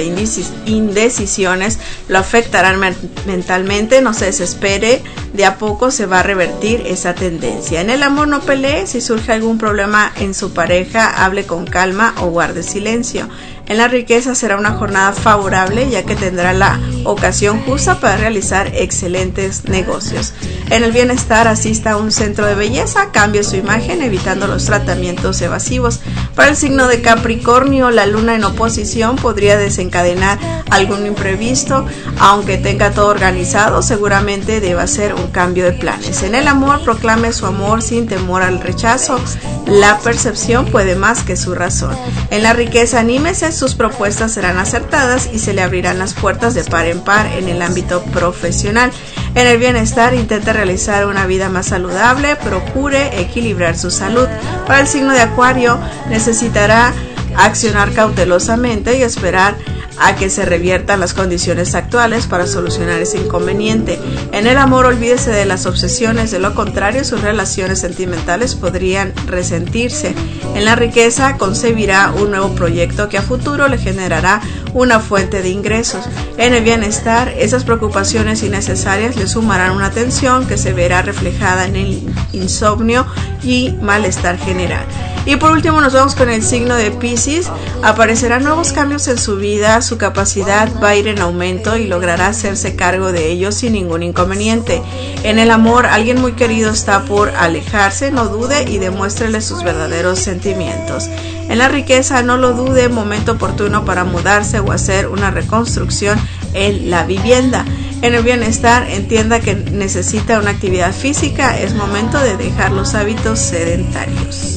indecisiones lo afectarán mentalmente. No se desespere, de a poco se va a revertir esa tendencia. En el amor, no pelee, si surge algún problema en su pareja, hable con calma o guarde silencio. En la riqueza, será una jornada favorable, ya que tendrá la ocasión justa para realizar excelentes negocios. En el bienestar, asista a un centro de belleza, cambie su imagen evitando los tratamientos evasivos. Para el signo de Capricornio, la luna en oposición podría desencadenar algún imprevisto, aunque tenga todo organizado, seguramente deba hacer un cambio de planes. En el amor, proclame su amor sin temor al rechazo, la percepción puede más que su razón. En la riqueza, anímese, sus propuestas serán acertadas y se le abrirán las puertas de par en par en el ámbito profesional. En el bienestar, intente realizar una vida más saludable, procure equilibrar su salud. Para el signo de Acuario, necesitará accionar cautelosamente y esperar a que se reviertan las condiciones actuales para solucionar ese inconveniente. En el amor, olvídese de las obsesiones, de lo contrario sus relaciones sentimentales podrían resentirse. En la riqueza, concebirá un nuevo proyecto que a futuro le generará una fuente de ingresos. En el bienestar, esas preocupaciones innecesarias le sumarán una tensión que se verá reflejada en el insomnio y malestar general. Y por último nos vamos con el signo de Piscis. Aparecerán nuevos cambios en su vida, su capacidad va a ir en aumento y logrará hacerse cargo de ellos sin ningún inconveniente. En el amor, alguien muy querido está por alejarse, no dude y demuéstrele sus verdaderos sentimientos. En la riqueza, no lo dude, momento oportuno para mudarse o hacer una reconstrucción en la vivienda. En el bienestar, entienda que necesita una actividad física, es momento de dejar los hábitos sedentarios.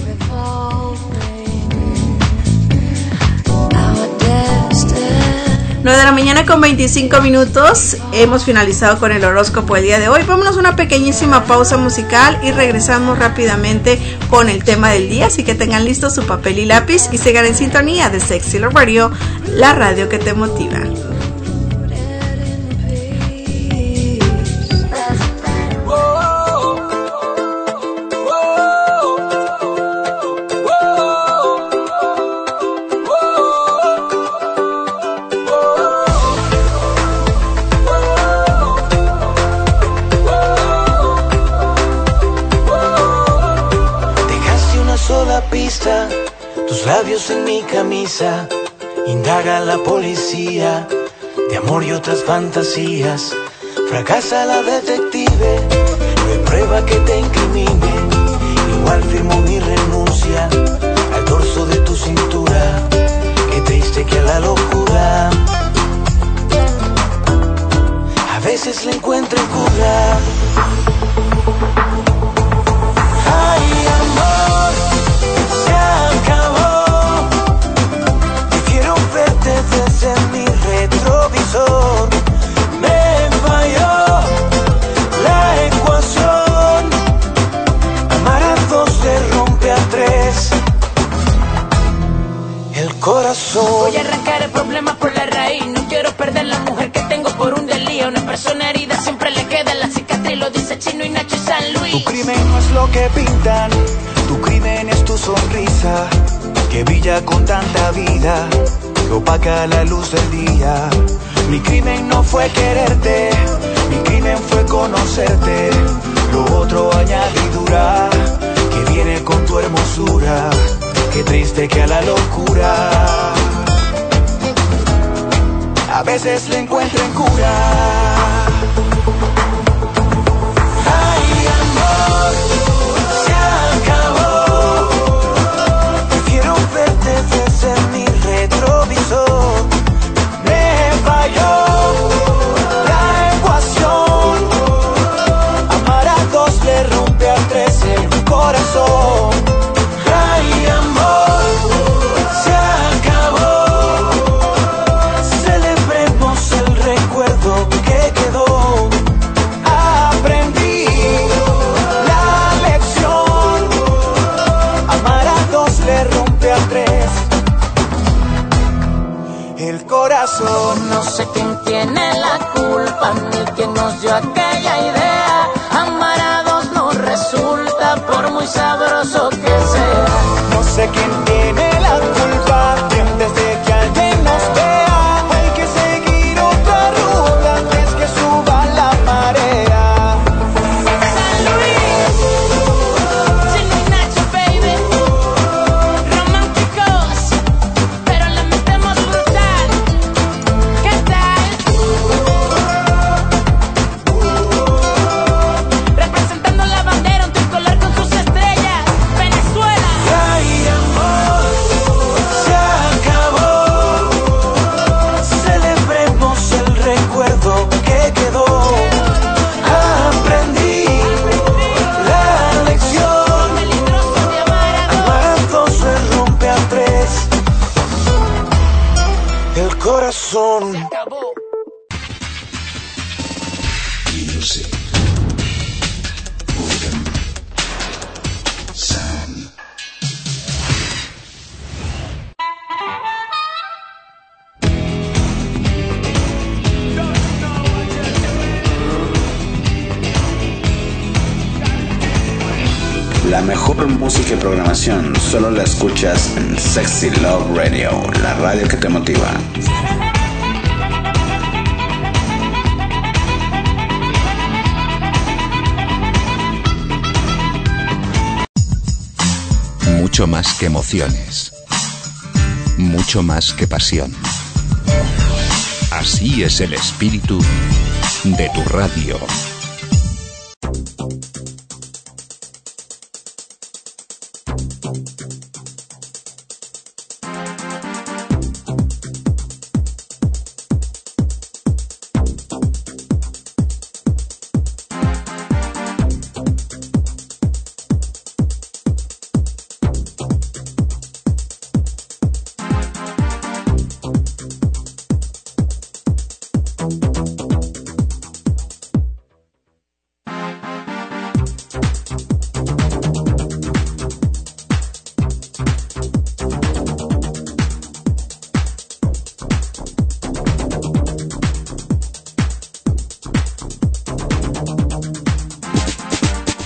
nueve de la mañana con veinticinco minutos, hemos finalizado con el horóscopo el día de hoy. Vámonos a una pequeñísima pausa musical y regresamos rápidamente con el tema del día, así que tengan listo su papel y lápiz y sigan en sintonía de Sexy Love Radio, la radio que te motiva. labios en mi camisa, indaga la policía, de amor y otras fantasías. Fracasa la detective, no hay prueba que te incrimine. Igual firmo mi renuncia al dorso de tu cintura. Qué triste que a la locura a veces le encuentren cura. Ay, amor, se acabó. Prefiero verte desde mi retrovisor. Me falló la ecuación. Amar a dos se rompe a tres. El corazón. Voy a arrancar el problema por la raíz. No quiero perder la mujer que tengo por un delío. Una persona herida siempre le queda la cicatriz. Lo dice Chino y Nacho y San Luis. Tu crimen no es lo que pintan. Tu crimen es tu sonrisa, que brilla con tanta vida, que opaca la luz del día. Mi crimen no fue quererte, mi crimen fue conocerte. Lo otro añadidura, que viene con tu hermosura. Qué triste que a la locura a veces le encuentren cura. Ay, amor, se acabó. Prefiero verte desde mi retrovisor. Me falló la ecuación. Amar a dos le rompe a tres el corazón. Ay, amor, se acabó. Celebremos el recuerdo que quedó. Aprendí la lección. Amar a dos le rompe a tres el corazón. No sé quién tiene la culpa ni quién nos dio aquella idea. Amar a dos no resulta por muy sabroso que sea. No sé quién tiene la culpa antes de que alguien nos vea. Hay que seguir otra ruta antes que suba la marea. San Luis, Chino y Nacho, baby. Románticos, pero le metemos brutal. ¿Qué tal? Representando la bandera, un tricolor con sus estrellas. Venezuela. Ay, amor, se acabó. Celebremos el recuerdo que quedó. Aprendí la lección. Peligroso de amar a dos. Amar a dos se rompe a tres el corazón. Acabó. Music. Urban. Sound. La mejor música y programación solo la escuchas en Sexy Love Radio, la radio que te motiva. Mucho más que emociones. Mucho más que pasión. Así es el espíritu de tu radio.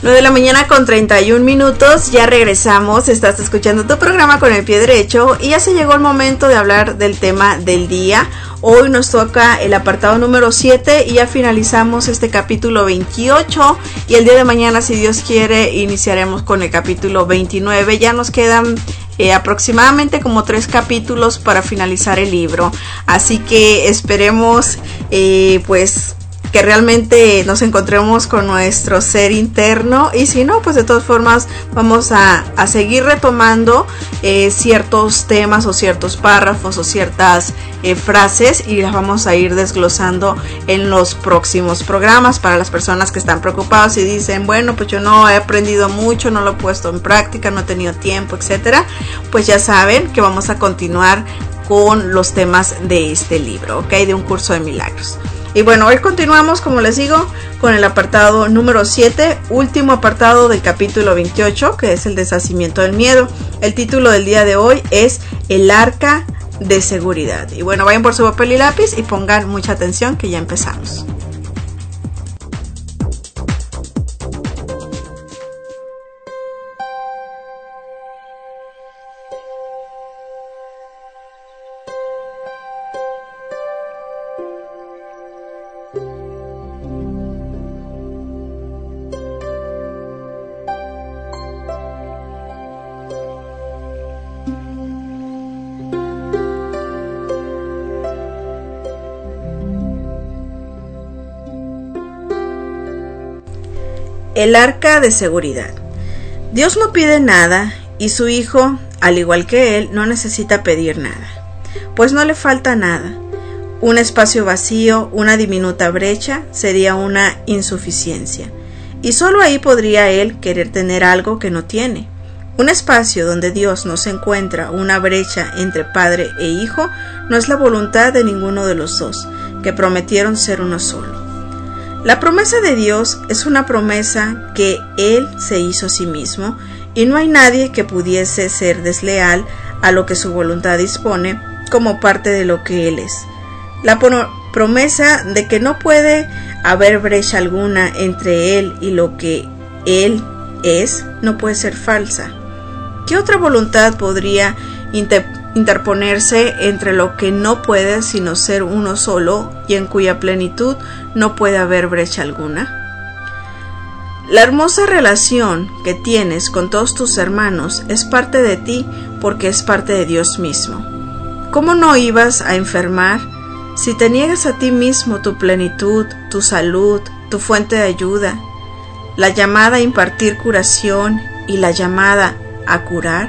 nueve de la mañana con treinta y un minutos, ya regresamos, estás escuchando tu programa Con el Pie Derecho y ya se llegó el momento de hablar del tema del día. Hoy nos toca el apartado número siete y ya finalizamos este capítulo veintiocho y el día de mañana, si Dios quiere, iniciaremos con el capítulo veintinueve. Ya nos quedan eh, aproximadamente como tres capítulos para finalizar el libro, así que esperemos eh, pues que realmente nos encontremos con nuestro ser interno, y si no, pues de todas formas vamos a, a seguir retomando eh, ciertos temas o ciertos párrafos o ciertas eh, frases, y las vamos a ir desglosando en los próximos programas. Para las personas que están preocupadas y dicen, bueno, pues yo no he aprendido mucho, no lo he puesto en práctica, no he tenido tiempo, etcétera, pues ya saben que vamos a continuar con los temas de este libro, ¿ok? De un curso de milagros. Y bueno, hoy continuamos, como les digo, con el apartado número siete, último apartado del capítulo veintiocho, que es el deshacimiento del miedo. El título del día de hoy es El Arca de Seguridad. Y bueno, vayan por su papel y lápiz y pongan mucha atención, que ya empezamos. El arca de seguridad. Dios no pide nada y su Hijo, al igual que Él, no necesita pedir nada, pues no le falta nada. Un espacio vacío, una diminuta brecha, sería una insuficiencia, y solo ahí podría Él querer tener algo que no tiene. Un espacio donde Dios no se encuentra, una brecha entre Padre e Hijo, no es la voluntad de ninguno de los dos, que prometieron ser uno solo. La promesa de Dios es una promesa que Él se hizo a sí mismo, y no hay nadie que pudiese ser desleal a lo que su voluntad dispone como parte de lo que Él es. La pro- promesa de que no puede haber brecha alguna entre Él y lo que Él es no puede ser falsa. ¿Qué otra voluntad podría inter- interponerse entre lo que no puede sino ser uno solo y en cuya plenitud no puede haber brecha alguna? La hermosa relación que tienes con todos tus hermanos es parte de ti porque es parte de Dios mismo. ¿Cómo no ibas a enfermar si te niegas a ti mismo tu plenitud, tu salud, tu fuente de ayuda, la llamada a impartir curación y la llamada a curar?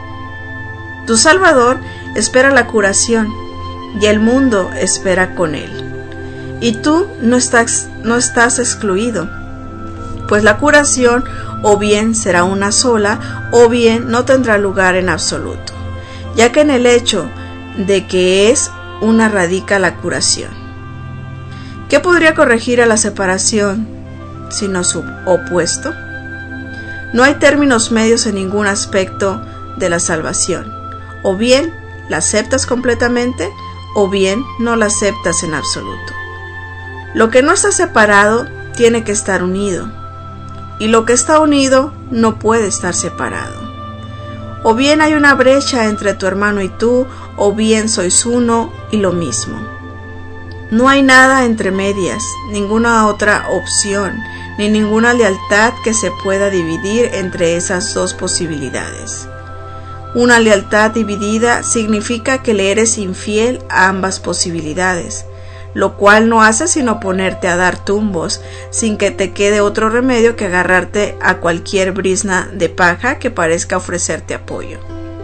Tu Salvador espera la curación y el mundo espera con él. Y tú no estás, no estás excluido, pues la curación o bien será una sola o bien no tendrá lugar en absoluto, ya que en el hecho de que es una radica la curación. ¿Qué podría corregir a la separación sino su opuesto? No hay términos medios en ningún aspecto de la salvación. O bien la aceptas completamente, o bien no la aceptas en absoluto. Lo que no está separado tiene que estar unido, y lo que está unido no puede estar separado. O bien hay una brecha entre tu hermano y tú, o bien sois uno y lo mismo. No hay nada entre medias, ninguna otra opción, ni ninguna lealtad que se pueda dividir entre esas dos posibilidades. Una lealtad dividida significa que le eres infiel a ambas posibilidades, lo cual no hace sino ponerte a dar tumbos, sin que te quede otro remedio que agarrarte a cualquier brizna de paja que parezca ofrecerte apoyo.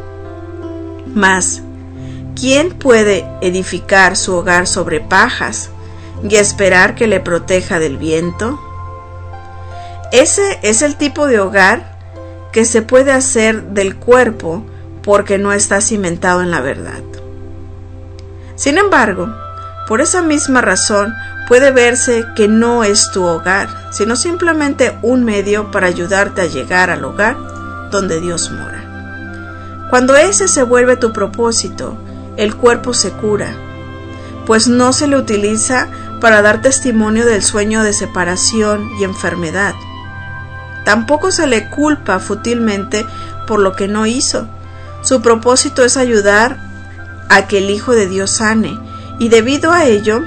Mas, ¿quién puede edificar su hogar sobre pajas y esperar que le proteja del viento? Ese es el tipo de hogar que se puede hacer del cuerpo porque no está cimentado en la verdad. Sin embargo, por esa misma razón puede verse que no es tu hogar, sino simplemente un medio para ayudarte a llegar al hogar donde Dios mora. Cuando ese se vuelve tu propósito, el cuerpo se cura, pues no se le utiliza para dar testimonio del sueño de separación y enfermedad. Tampoco se le culpa fútilmente por lo que no hizo. Su propósito es ayudar a que el Hijo de Dios sane, y debido a ello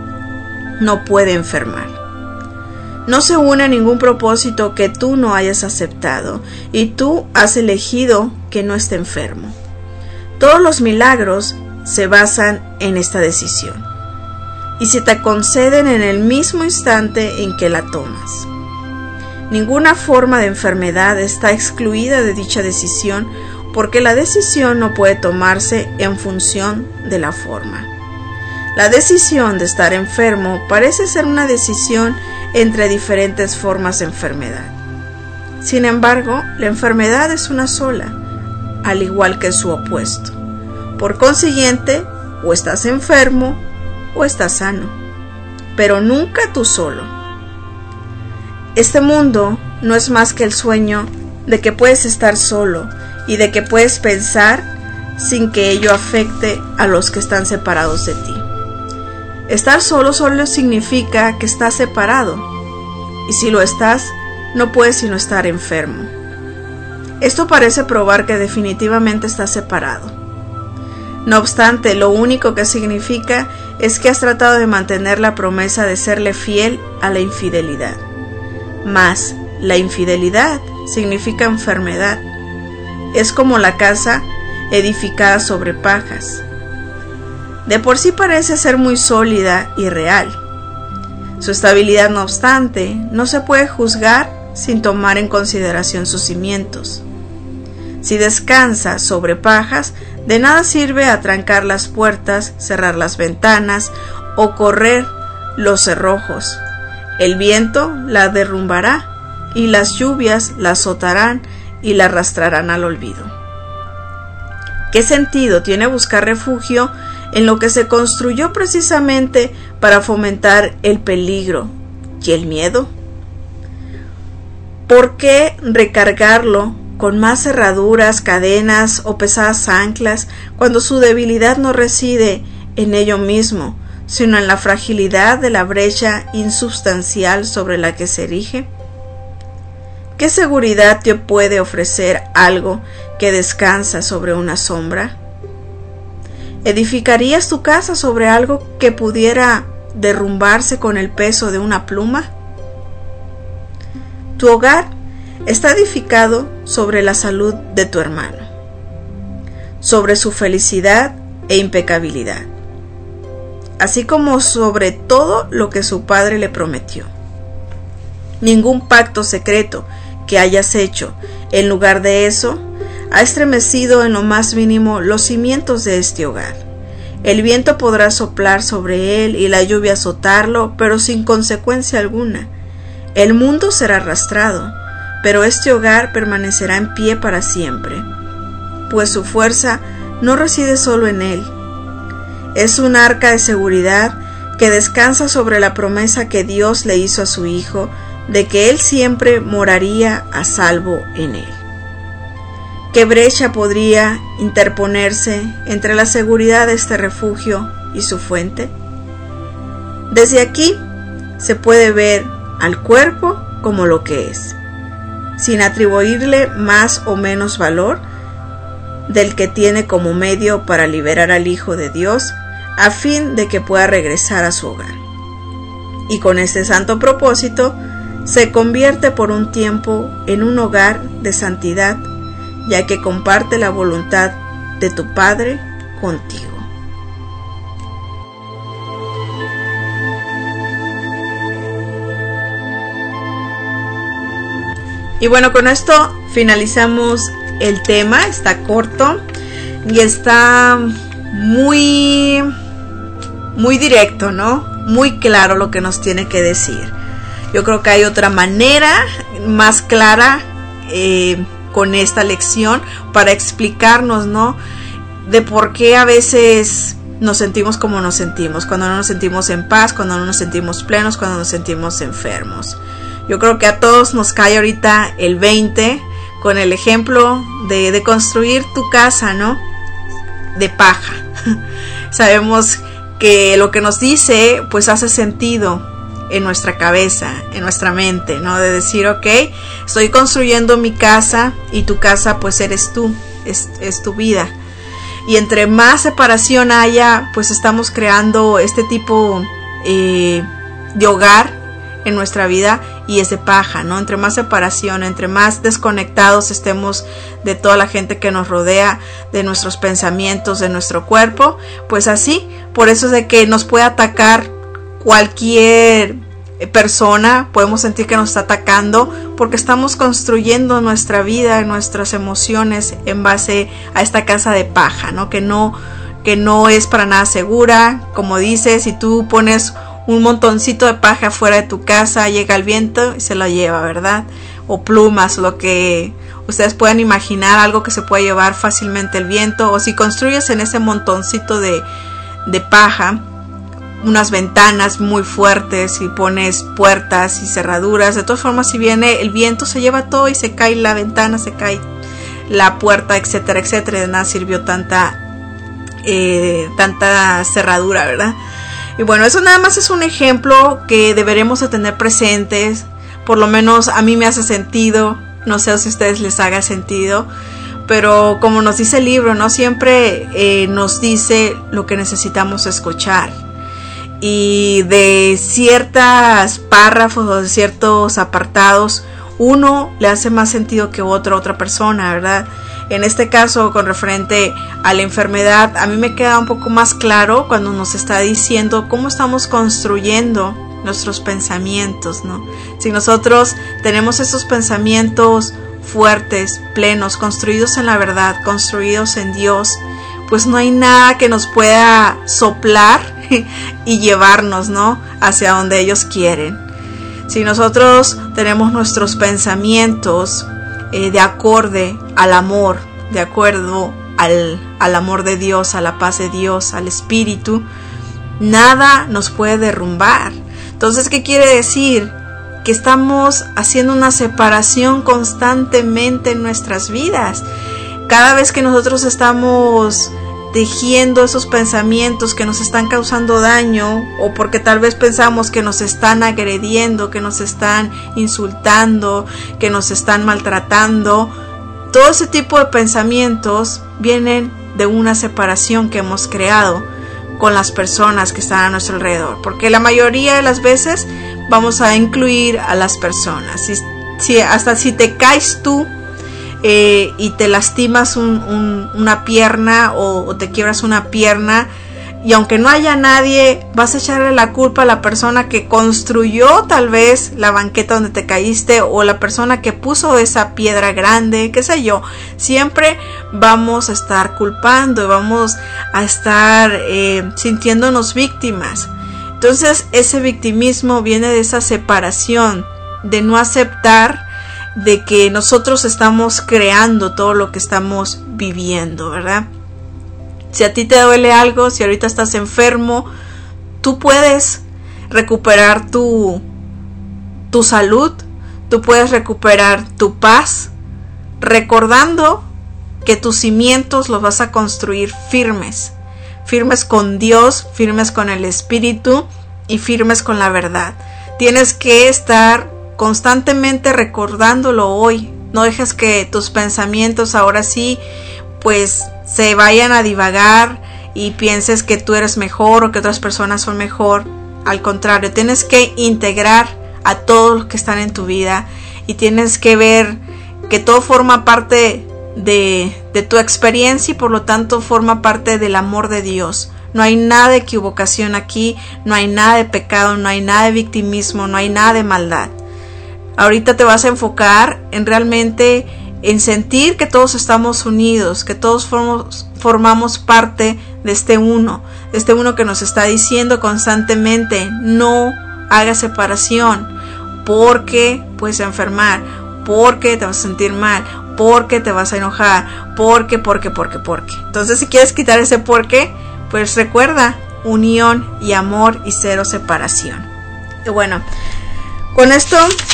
no puede enfermar. No se une a ningún propósito que tú no hayas aceptado, y tú has elegido que no esté enfermo. Todos los milagros se basan en esta decisión, y se te conceden en el mismo instante en que la tomas. Ninguna forma de enfermedad está excluida de dicha decisión, porque la decisión no puede tomarse en función de la forma. La decisión de estar enfermo parece ser una decisión entre diferentes formas de enfermedad. Sin embargo, la enfermedad es una sola, al igual que su opuesto. Por consiguiente, o estás enfermo o estás sano, pero nunca tú solo. Este mundo no es más que el sueño de que puedes estar solo y de que puedes pensar sin que ello afecte a los que están separados de ti. Estar solo solo significa que estás separado, y si lo estás, no puedes sino estar enfermo. Esto parece probar que definitivamente estás separado. No obstante, lo único que significa es que has tratado de mantener la promesa de serle fiel a la infidelidad. Mas la infidelidad significa enfermedad. Es como la casa edificada sobre pajas. De por sí parece ser muy sólida y real. Su estabilidad, no obstante, no se puede juzgar sin tomar en consideración sus cimientos. Si descansa sobre pajas, de nada sirve atrancar las puertas, cerrar las ventanas o correr los cerrojos. El viento la derrumbará y las lluvias la azotarán y la arrastrarán al olvido. ¿Qué sentido tiene buscar refugio en lo que se construyó precisamente para fomentar el peligro y el miedo? ¿Por qué recargarlo con más cerraduras, cadenas o pesadas anclas cuando su debilidad no reside en ello mismo, sino en la fragilidad de la brecha insubstancial sobre la que se erige? ¿Qué seguridad te puede ofrecer algo que descansa sobre una sombra? ¿Edificarías tu casa sobre algo que pudiera derrumbarse con el peso de una pluma? Tu hogar está edificado sobre la salud de tu hermano, sobre su felicidad e impecabilidad, así como sobre todo lo que su padre le prometió. Ningún pacto secreto que hayas hecho, en lugar de eso, ha estremecido en lo más mínimo los cimientos de este hogar. El viento podrá soplar sobre él y la lluvia azotarlo, pero sin consecuencia alguna. El mundo será arrastrado, pero este hogar permanecerá en pie para siempre, pues su fuerza no reside solo en él. Es un arca de seguridad que descansa sobre la promesa que Dios le hizo a su Hijo de que él siempre moraría a salvo en él. ¿Qué brecha podría interponerse entre la seguridad de este refugio y su fuente? Desde aquí se puede ver al cuerpo como lo que es, sin atribuirle más o menos valor del que tiene como medio para liberar al Hijo de Dios a fin de que pueda regresar a su hogar. Y con este santo propósito se convierte por un tiempo en un hogar de santidad, ya que comparte la voluntad de tu Padre contigo. Y bueno, con esto finalizamos el tema. Está corto y está muy muy directo, ¿no? Muy claro lo que nos tiene que decir. Yo creo que hay otra manera más clara eh, con esta lección para explicarnos, ¿no? De por qué a veces nos sentimos como nos sentimos, cuando no nos sentimos en paz, cuando no nos sentimos plenos, cuando nos sentimos enfermos. Yo creo que a todos nos cae ahorita el veinte con el ejemplo de, de construir tu casa, ¿no? De paja. Sabemos que lo que nos dice pues hace sentido, en nuestra cabeza, en nuestra mente, ¿no? De decir, ok, estoy construyendo mi casa y tu casa pues eres tú, es, es tu vida. Y entre más separación haya, pues estamos creando este tipo eh, de hogar en nuestra vida y es de paja, ¿no? Entre más separación, entre más desconectados estemos de toda la gente que nos rodea, de nuestros pensamientos, de nuestro cuerpo, pues así, por eso es de que nos puede atacar cualquier persona, podemos sentir que nos está atacando porque estamos construyendo nuestra vida, nuestras emociones en base a esta casa de paja, ¿no? Que no, que no es para nada segura. Como dices, si tú pones un montoncito de paja fuera de tu casa, llega el viento y se lo lleva, ¿verdad? O plumas, lo que ustedes puedan imaginar, algo que se puede llevar fácilmente el viento. O si construyes en ese montoncito de, de paja unas ventanas muy fuertes y pones puertas y cerraduras, de todas formas si viene el viento se lleva todo y se cae la ventana, se cae la puerta, etcétera, etcétera. De nada sirvió tanta eh, tanta cerradura, ¿verdad? Y bueno, eso nada más es un ejemplo que deberemos de tener presentes. Por lo menos a mí me hace sentido, no sé si a ustedes les haga sentido, pero como nos dice el libro, ¿no? Siempre eh, nos dice lo que necesitamos escuchar. Y de ciertos párrafos o de ciertos apartados, uno le hace más sentido que otro a otra persona, ¿verdad? En este caso, con referente a la enfermedad, a mí me queda un poco más claro cuando nos está diciendo cómo estamos construyendo nuestros pensamientos, ¿no? Si nosotros tenemos esos pensamientos fuertes, plenos, construidos en la verdad, construidos en Dios, pues no hay nada que nos pueda soplar y llevarnos, ¿no? Hacia donde ellos quieren. Si nosotros tenemos nuestros pensamientos eh, de acorde al amor, de acuerdo al, al amor de Dios, a la paz de Dios, al Espíritu, nada nos puede derrumbar. Entonces, ¿qué quiere decir? Que estamos haciendo una separación constantemente en nuestras vidas. Cada vez que nosotros estamos tejiendo esos pensamientos que nos están causando daño, o porque tal vez pensamos que nos están agrediendo, que nos están insultando, que nos están maltratando, todo ese tipo de pensamientos vienen de una separación que hemos creado con las personas que están a nuestro alrededor, porque la mayoría de las veces vamos a incluir a las personas. Si, si, hasta si te caes tú Eh, y te lastimas un, un, una pierna o, o te quiebras una pierna, y aunque no haya nadie, vas a echarle la culpa a la persona que construyó tal vez la banqueta donde te caíste, o la persona que puso esa piedra grande, qué sé yo. Siempre vamos a estar culpando y vamos a estar eh, sintiéndonos víctimas. Entonces ese victimismo viene de esa separación, de no aceptar de que nosotros estamos creando todo lo que estamos viviendo, ¿verdad? Si a ti te duele algo, si ahorita estás enfermo, tú puedes recuperar tu, tu salud, tú puedes recuperar tu paz, recordando que tus cimientos los vas a construir firmes, firmes con Dios, firmes con el Espíritu y firmes con la verdad. Tienes que estar constantemente recordándolo hoy. No dejes que tus pensamientos ahora sí pues se vayan a divagar y pienses que tú eres mejor o que otras personas son mejor. Al contrario, tienes que integrar a todos los que están en tu vida y tienes que ver que todo forma parte de, de tu experiencia y por lo tanto forma parte del amor de Dios. No hay nada de equivocación aquí, no hay nada de pecado, no hay nada de victimismo, no hay nada de maldad. Ahorita te vas a enfocar en realmente en sentir que todos estamos unidos, que todos formos, formamos parte de este uno, de este uno que nos está diciendo constantemente, no hagas separación, porque puedes enfermar, porque te vas a sentir mal, porque te vas a enojar, porque, porque, porque, porque. Entonces, si quieres quitar ese porque, pues recuerda, unión y amor y cero separación. Y bueno, con esto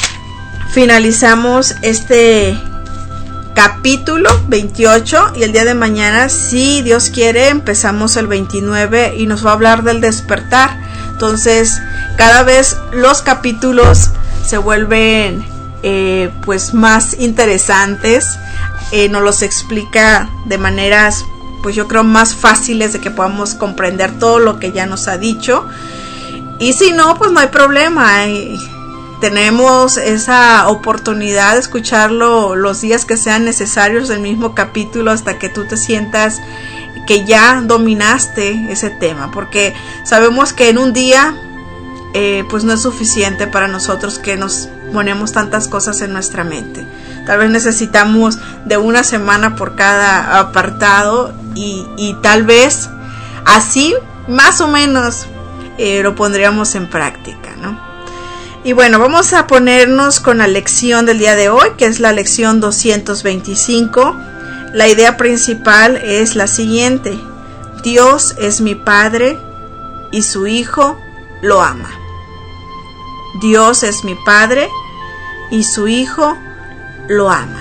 finalizamos este capítulo veintiocho y el día de mañana, si Dios quiere, empezamos el veintinueve y nos va a hablar del despertar. Entonces cada vez los capítulos se vuelven eh, pues más interesantes, eh, nos los explica de maneras pues yo creo más fáciles de que podamos comprender todo lo que ya nos ha dicho, y si no pues no hay problema, eh, tenemos esa oportunidad de escucharlo los días que sean necesarios del mismo capítulo hasta que tú te sientas que ya dominaste ese tema, porque sabemos que en un día eh, pues no es suficiente para nosotros que nos ponemos tantas cosas en nuestra mente. Tal vez necesitamos de una semana por cada apartado y, y tal vez así más o menos eh, lo pondríamos en práctica, ¿no? Y bueno, vamos a ponernos con la lección del día de hoy, que es la lección doscientos veinticinco. La idea principal es la siguiente: Dios es mi Padre y su Hijo lo ama. Dios es mi Padre y su Hijo lo ama.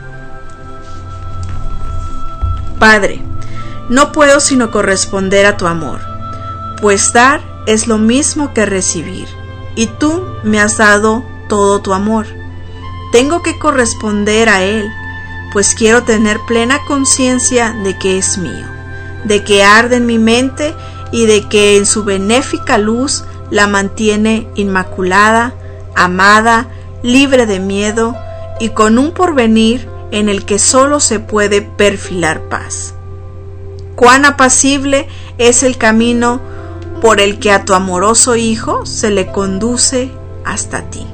Padre, no puedo sino corresponder a tu amor, pues dar es lo mismo que recibir, y tú me has dado todo tu amor. Tengo que corresponder a él, pues quiero tener plena conciencia de que es mío, de que arde en mi mente y de que en su benéfica luz la mantiene inmaculada, amada, libre de miedo y con un porvenir en el que solo se puede perfilar paz. Cuán apacible es el camino por el que a tu amoroso Hijo se le conduce hasta ti.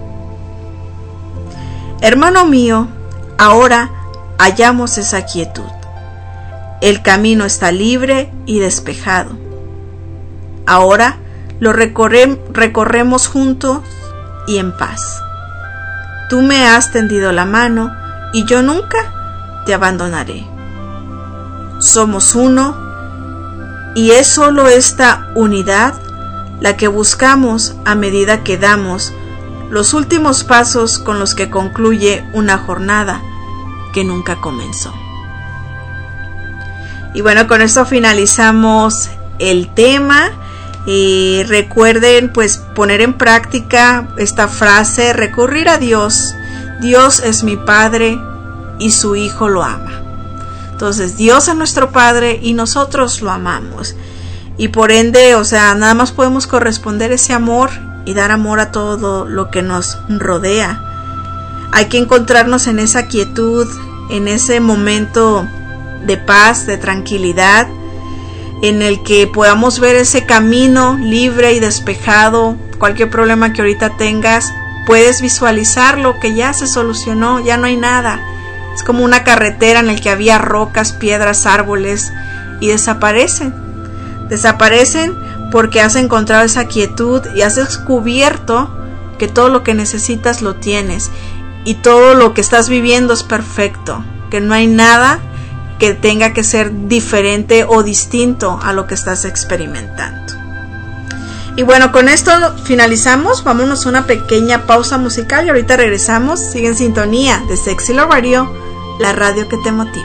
Hermano mío, ahora hallamos esa quietud. El camino está libre y despejado. Ahora lo recorre, recorremos juntos y en paz. Tú me has tendido la mano y yo nunca te abandonaré. Somos uno y es solo esta unidad la que buscamos a medida que damos los últimos pasos con los que concluye una jornada que nunca comenzó. Y bueno, con esto finalizamos el tema. Y recuerden pues poner en práctica esta frase: recurrir a Dios. Dios es mi Padre y su Hijo lo ama. Entonces Dios es nuestro Padre y nosotros lo amamos, y por ende, o sea, nada más podemos corresponder ese amor y dar amor a todo lo que nos rodea. Hay que encontrarnos en esa quietud, en ese momento de paz, de tranquilidad, en el que podamos ver ese camino libre y despejado. Cualquier problema que ahorita tengas, puedes visualizarlo, que ya se solucionó, ya no hay nada. Es como una carretera en la que había rocas, piedras, árboles, y desaparecen. Desaparecen porque has encontrado esa quietud y has descubierto que todo lo que necesitas lo tienes, y todo lo que estás viviendo es perfecto, que no hay nada que tenga que ser diferente o distinto a lo que estás experimentando. Y bueno, con esto finalizamos. Vámonos a una pequeña pausa musical y ahorita regresamos. Sigue en sintonía de Sexy Love Radio, la radio que te motiva.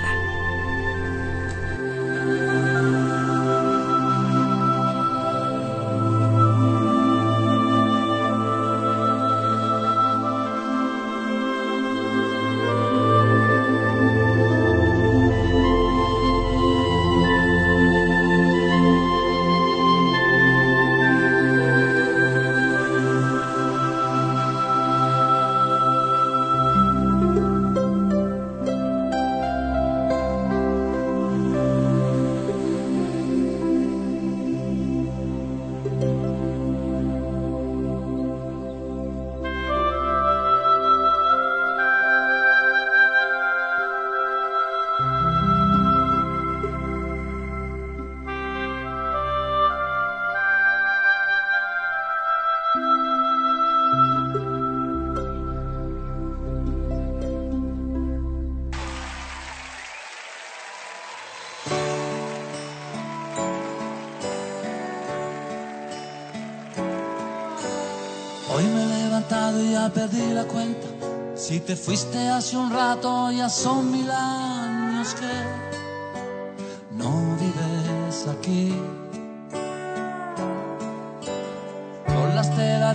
Hoy me he levantado y ya perdí la cuenta. Si te fuiste hace un rato, ya son mil años que no vives aquí. Con las telarañas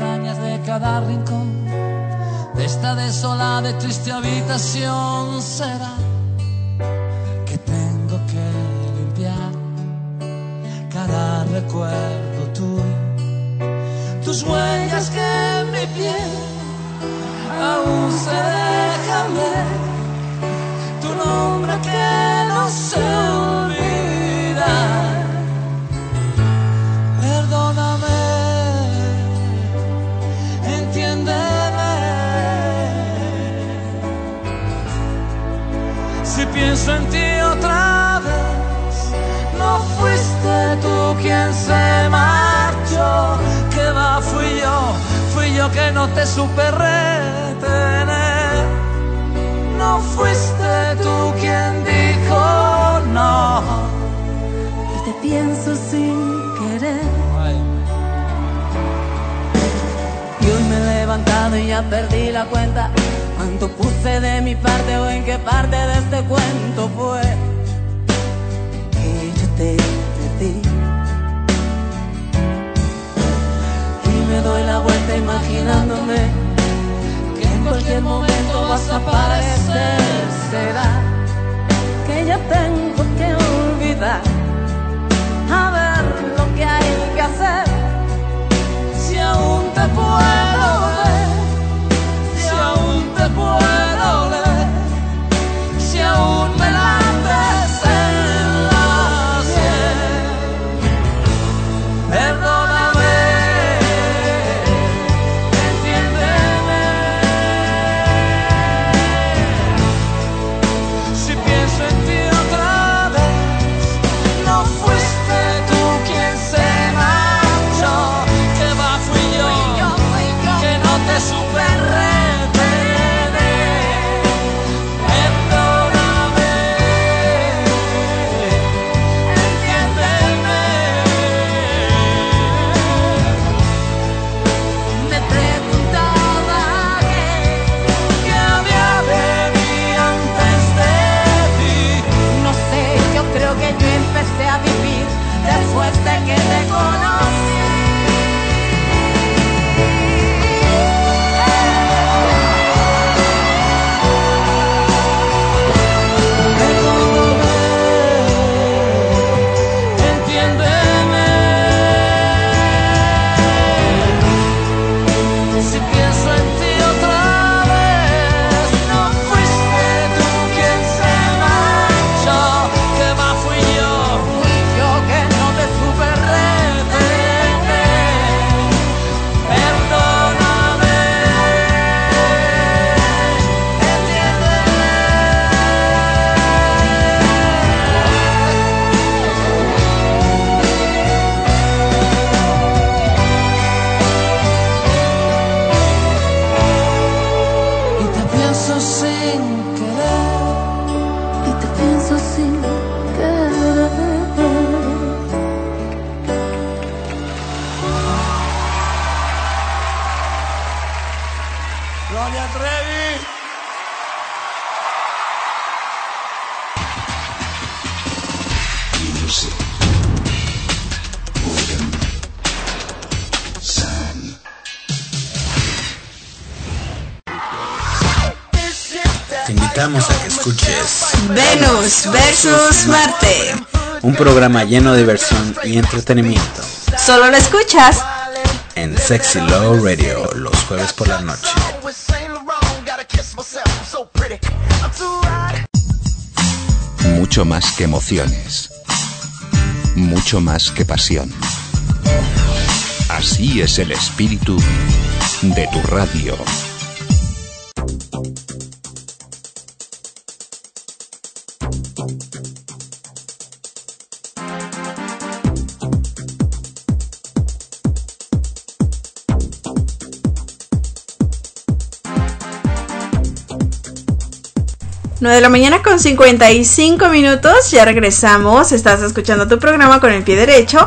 de cada rincón de esta desolada y triste habitación será que tengo que limpiar cada recuerdo tuyo, tus huellas que en mi piel aún se dejan ver, tu nombre que no se olvida. Perdóname, entiéndeme. Si pienso en ti otra vez, no fuiste tú quien se marchó, que va, fui yo, fui yo que no te supe retener. No fuiste tú quien dijo no, y te pienso sin querer. Y hoy me he levantado y ya perdí la cuenta, cuánto puse de mi parte o en qué parte de este cuento fue que yo te perdí. Y me doy la vuelta imaginándome que en cualquier momento vas a aparecer. Será que ya tengo que olvidar, a ver lo que hay que hacer. Si aún te puedo ver, si aún te puedo leer, si aún me lates en la sien. Perdóname, entiéndeme. Si pienso en ti otra vez, no fuiste tú quien se marchó, que va, fui yo, que no te supe retener. Perdóname, entiéndeme. Me preguntaba qué, qué había de mí antes de ti. No sé, yo creo que yo empecé a vivir después de que te conocí. Entiéndeme. Si pienso en ti otra vez, no fuiste tú quien se marchó, que va, fui yo, fui yo que no te supe retener. Perdóname, entiéndeme. Y te pienso sin querer, Y te pienso sin querer. Gloria Trevi. Te invitamos a que escuches Venus versus Marte. un programa lleno de diversión y entretenimiento Solo lo escuchas en Sexy Love Radio los jueves por la noche. Mucho más que emociones. Mucho más que pasión. Así es el espíritu de tu radio. nueve de la mañana con cincuenta y cinco minutos, ya regresamos, estás escuchando tu programa Con el Pie Derecho.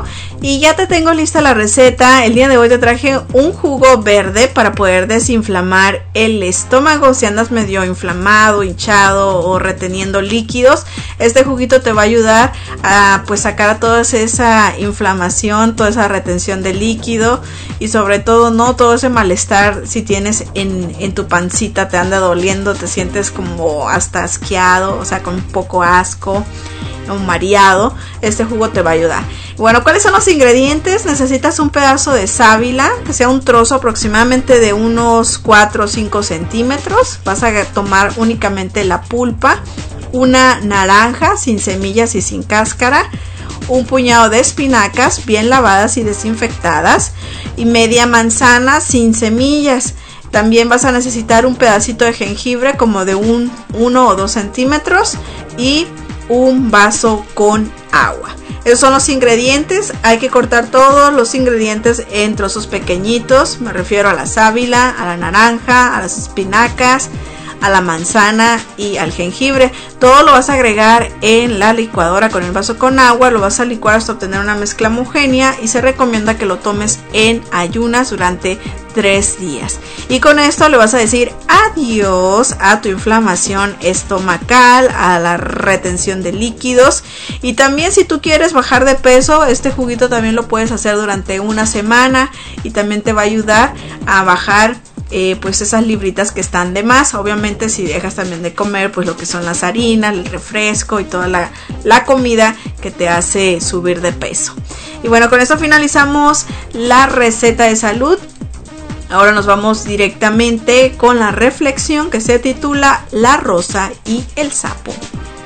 Y ya te tengo lista la receta. El día de hoy te traje un jugo verde para poder desinflamar el estómago si andas medio inflamado, hinchado o reteniendo líquidos. Este juguito te va a ayudar a pues sacar a toda esa inflamación, toda esa retención de líquido y sobre todo no todo ese malestar si tienes en, en tu pancita, te anda doliendo, te sientes como hasta asqueado, o sea con un poco asco, un mareado. Este jugo te va a ayudar. Bueno, ¿cuáles son los ingredientes? Necesitas un pedazo de sábila, que sea un trozo aproximadamente de unos cuatro o cinco centímetros. Vas a tomar únicamente la pulpa, una naranja sin semillas y sin cáscara, un puñado de espinacas bien lavadas y desinfectadas y media manzana sin semillas. También vas a necesitar un pedacito de jengibre como de un uno o dos centímetros y un vaso con agua. Esos son los ingredientes. Hay que cortar todos los ingredientes en trozos pequeñitos. Me refiero a la sábila, a la naranja, a las espinacas, a la manzana y al jengibre. Todo lo vas a agregar en la licuadora con el vaso con agua. Lo vas a licuar hasta obtener una mezcla homogénea y se recomienda que lo tomes en ayunas durante tres días. Y con esto le vas a decir adiós a tu inflamación estomacal, a la retención de líquidos. Y también si tú quieres bajar de peso, este juguito también lo puedes hacer durante una semana y también te va a ayudar a bajar Eh, pues esas libritas que están de más. Obviamente si dejas también de comer pues lo que son las harinas, el refresco y toda la, la comida que te hace subir de peso. Y bueno, con esto finalizamos la receta de salud. Ahora nos vamos directamente con la reflexión que se titula La rosa y el sapo.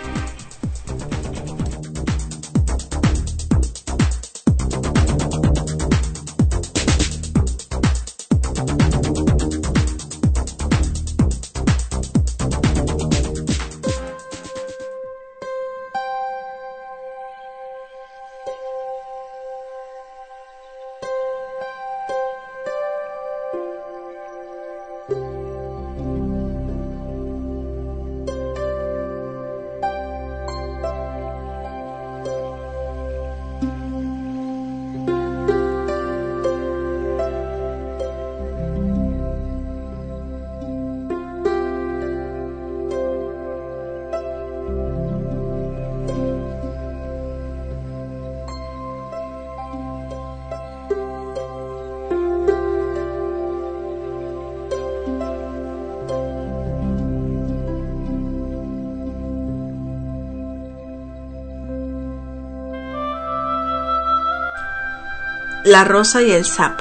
La rosa y el sapo.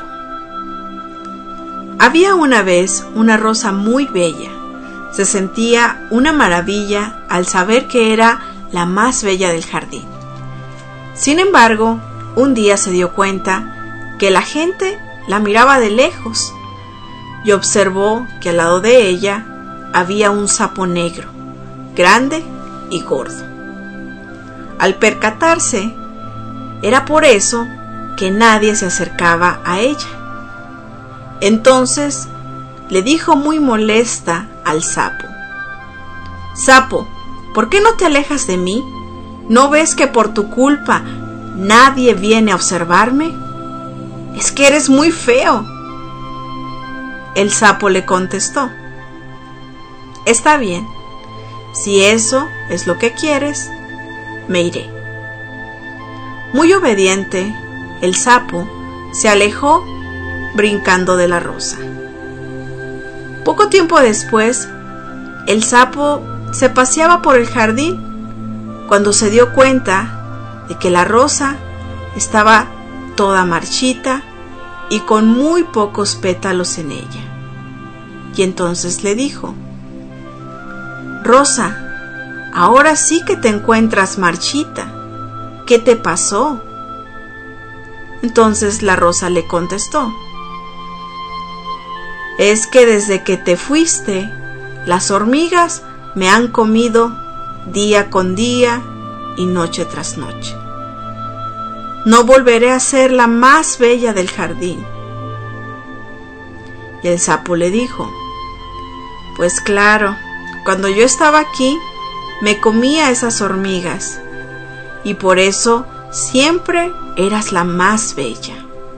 Había una vez una rosa muy bella. Se sentía una maravilla al saber que era la más bella del jardín. Sin embargo, un día se dio cuenta que la gente la miraba de lejos y observó que al lado de ella había un sapo negro, grande y gordo. Al percatarse, era por eso que nadie se acercaba a ella. Entonces le dijo muy molesta al sapo: Sapo, ¿por qué no te alejas de mí? ¿No ves que por tu culpa nadie viene a observarme? Es que eres muy feo. El sapo le contestó: Está bien, si eso es lo que quieres, me iré. Muy obediente, el sapo se alejó brincando de la rosa. Poco tiempo después, el sapo se paseaba por el jardín cuando se dio cuenta de que la rosa estaba toda marchita y con muy pocos pétalos en ella. Y entonces le dijo: Rosa, ahora sí que te encuentras marchita. ¿Qué te pasó? Entonces la rosa le contestó: Es que desde que te fuiste, las hormigas me han comido día con día y noche tras noche. No volveré a ser la más bella del jardín. Y el sapo le dijo: Pues claro, cuando yo estaba aquí, me comía esas hormigas, y por eso siempre eras la más bella.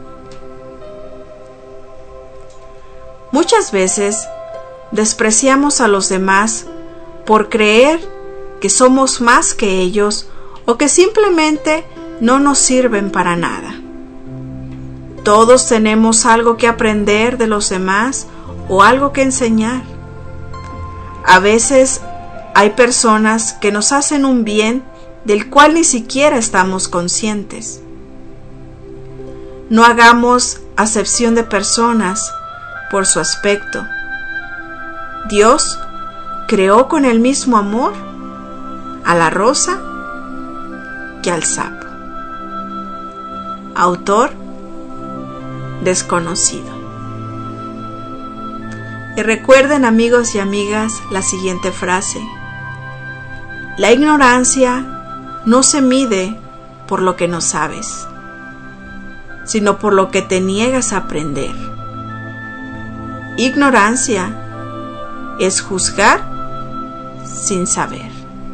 Muchas veces despreciamos a los demás por creer que somos más que ellos o que simplemente no nos sirven para nada. Todos tenemos algo que aprender de los demás o algo que enseñar. A veces hay personas que nos hacen un bien del cual ni siquiera estamos conscientes. No hagamos acepción de personas por su aspecto. Dios creó con el mismo amor a la rosa que al sapo. Autor desconocido. Y recuerden, amigos y amigas, la siguiente frase: la ignorancia no se mide por lo que no sabes, sino por lo que te niegas a aprender. Ignorancia es juzgar sin saber.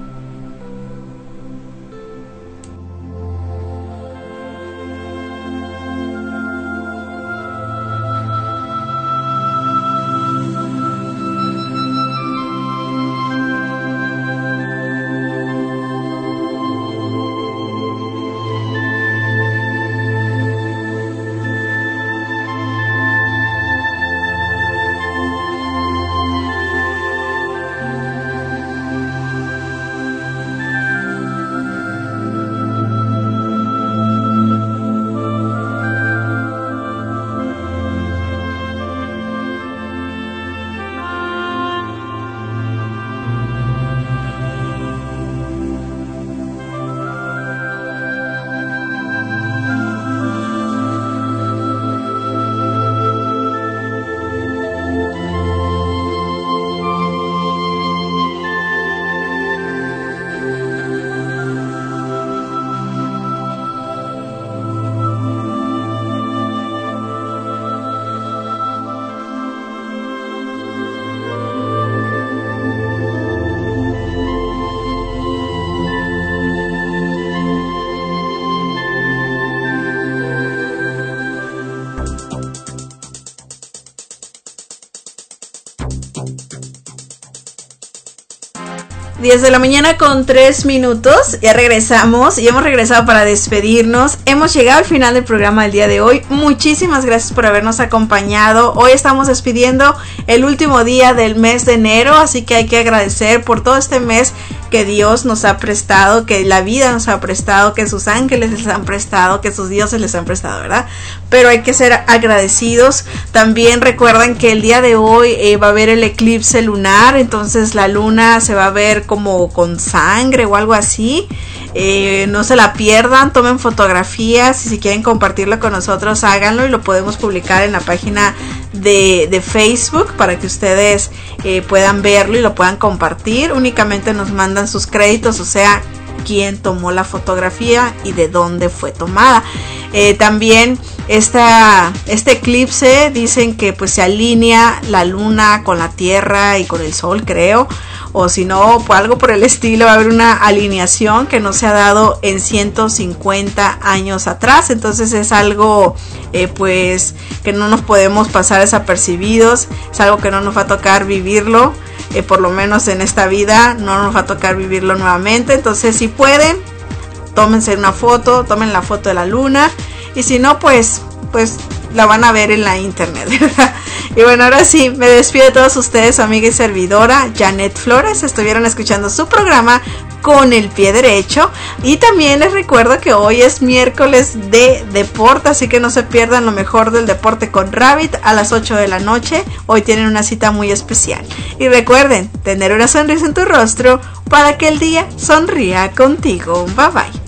diez de la mañana con tres minutos, ya regresamos y hemos regresado para despedirnos. Hemos llegado al final del programa del día de hoy. Muchísimas gracias por habernos acompañado. Hoy estamos despidiendo el último día del mes de enero, así que hay que agradecer por todo este mes que Dios nos ha prestado, que la vida nos ha prestado, que sus ángeles les han prestado, que sus dioses les han prestado, ¿verdad? Pero hay que ser agradecidos. También recuerden que el día de hoy eh, va a haber el eclipse lunar, entonces la luna se va a ver como con sangre o algo así. Eh, no se la pierdan, tomen fotografías y si quieren compartirlo con nosotros háganlo y lo podemos publicar en la página de, de Facebook para que ustedes eh, puedan verlo y lo puedan compartir. Únicamente nos mandan sus créditos, o sea, quién tomó la fotografía y de dónde fue tomada. Eh, también esta, este eclipse dicen que pues se alinea la luna con la tierra y con el sol, creo, o si no, pues algo por el estilo. Va a haber una alineación que no se ha dado en ciento cincuenta años atrás, entonces es algo eh, pues que no nos podemos pasar desapercibidos, es algo que no nos va a tocar vivirlo, eh, por lo menos en esta vida no nos va a tocar vivirlo nuevamente. Entonces si pueden, tómense una foto, tomen la foto de la luna, y si no, pues pues la van a ver en la internet, ¿verdad? Y bueno, ahora sí, me despido de todos ustedes, su amiga y servidora Janet Flores. Estuvieron escuchando su programa Con el Pie Derecho, y también les recuerdo que hoy es miércoles de deporte, así que no se pierdan lo mejor del deporte con Rabbit a las ocho de la noche. Hoy tienen una cita muy especial, y recuerden tener una sonrisa en tu rostro para que el día sonría contigo. Bye bye.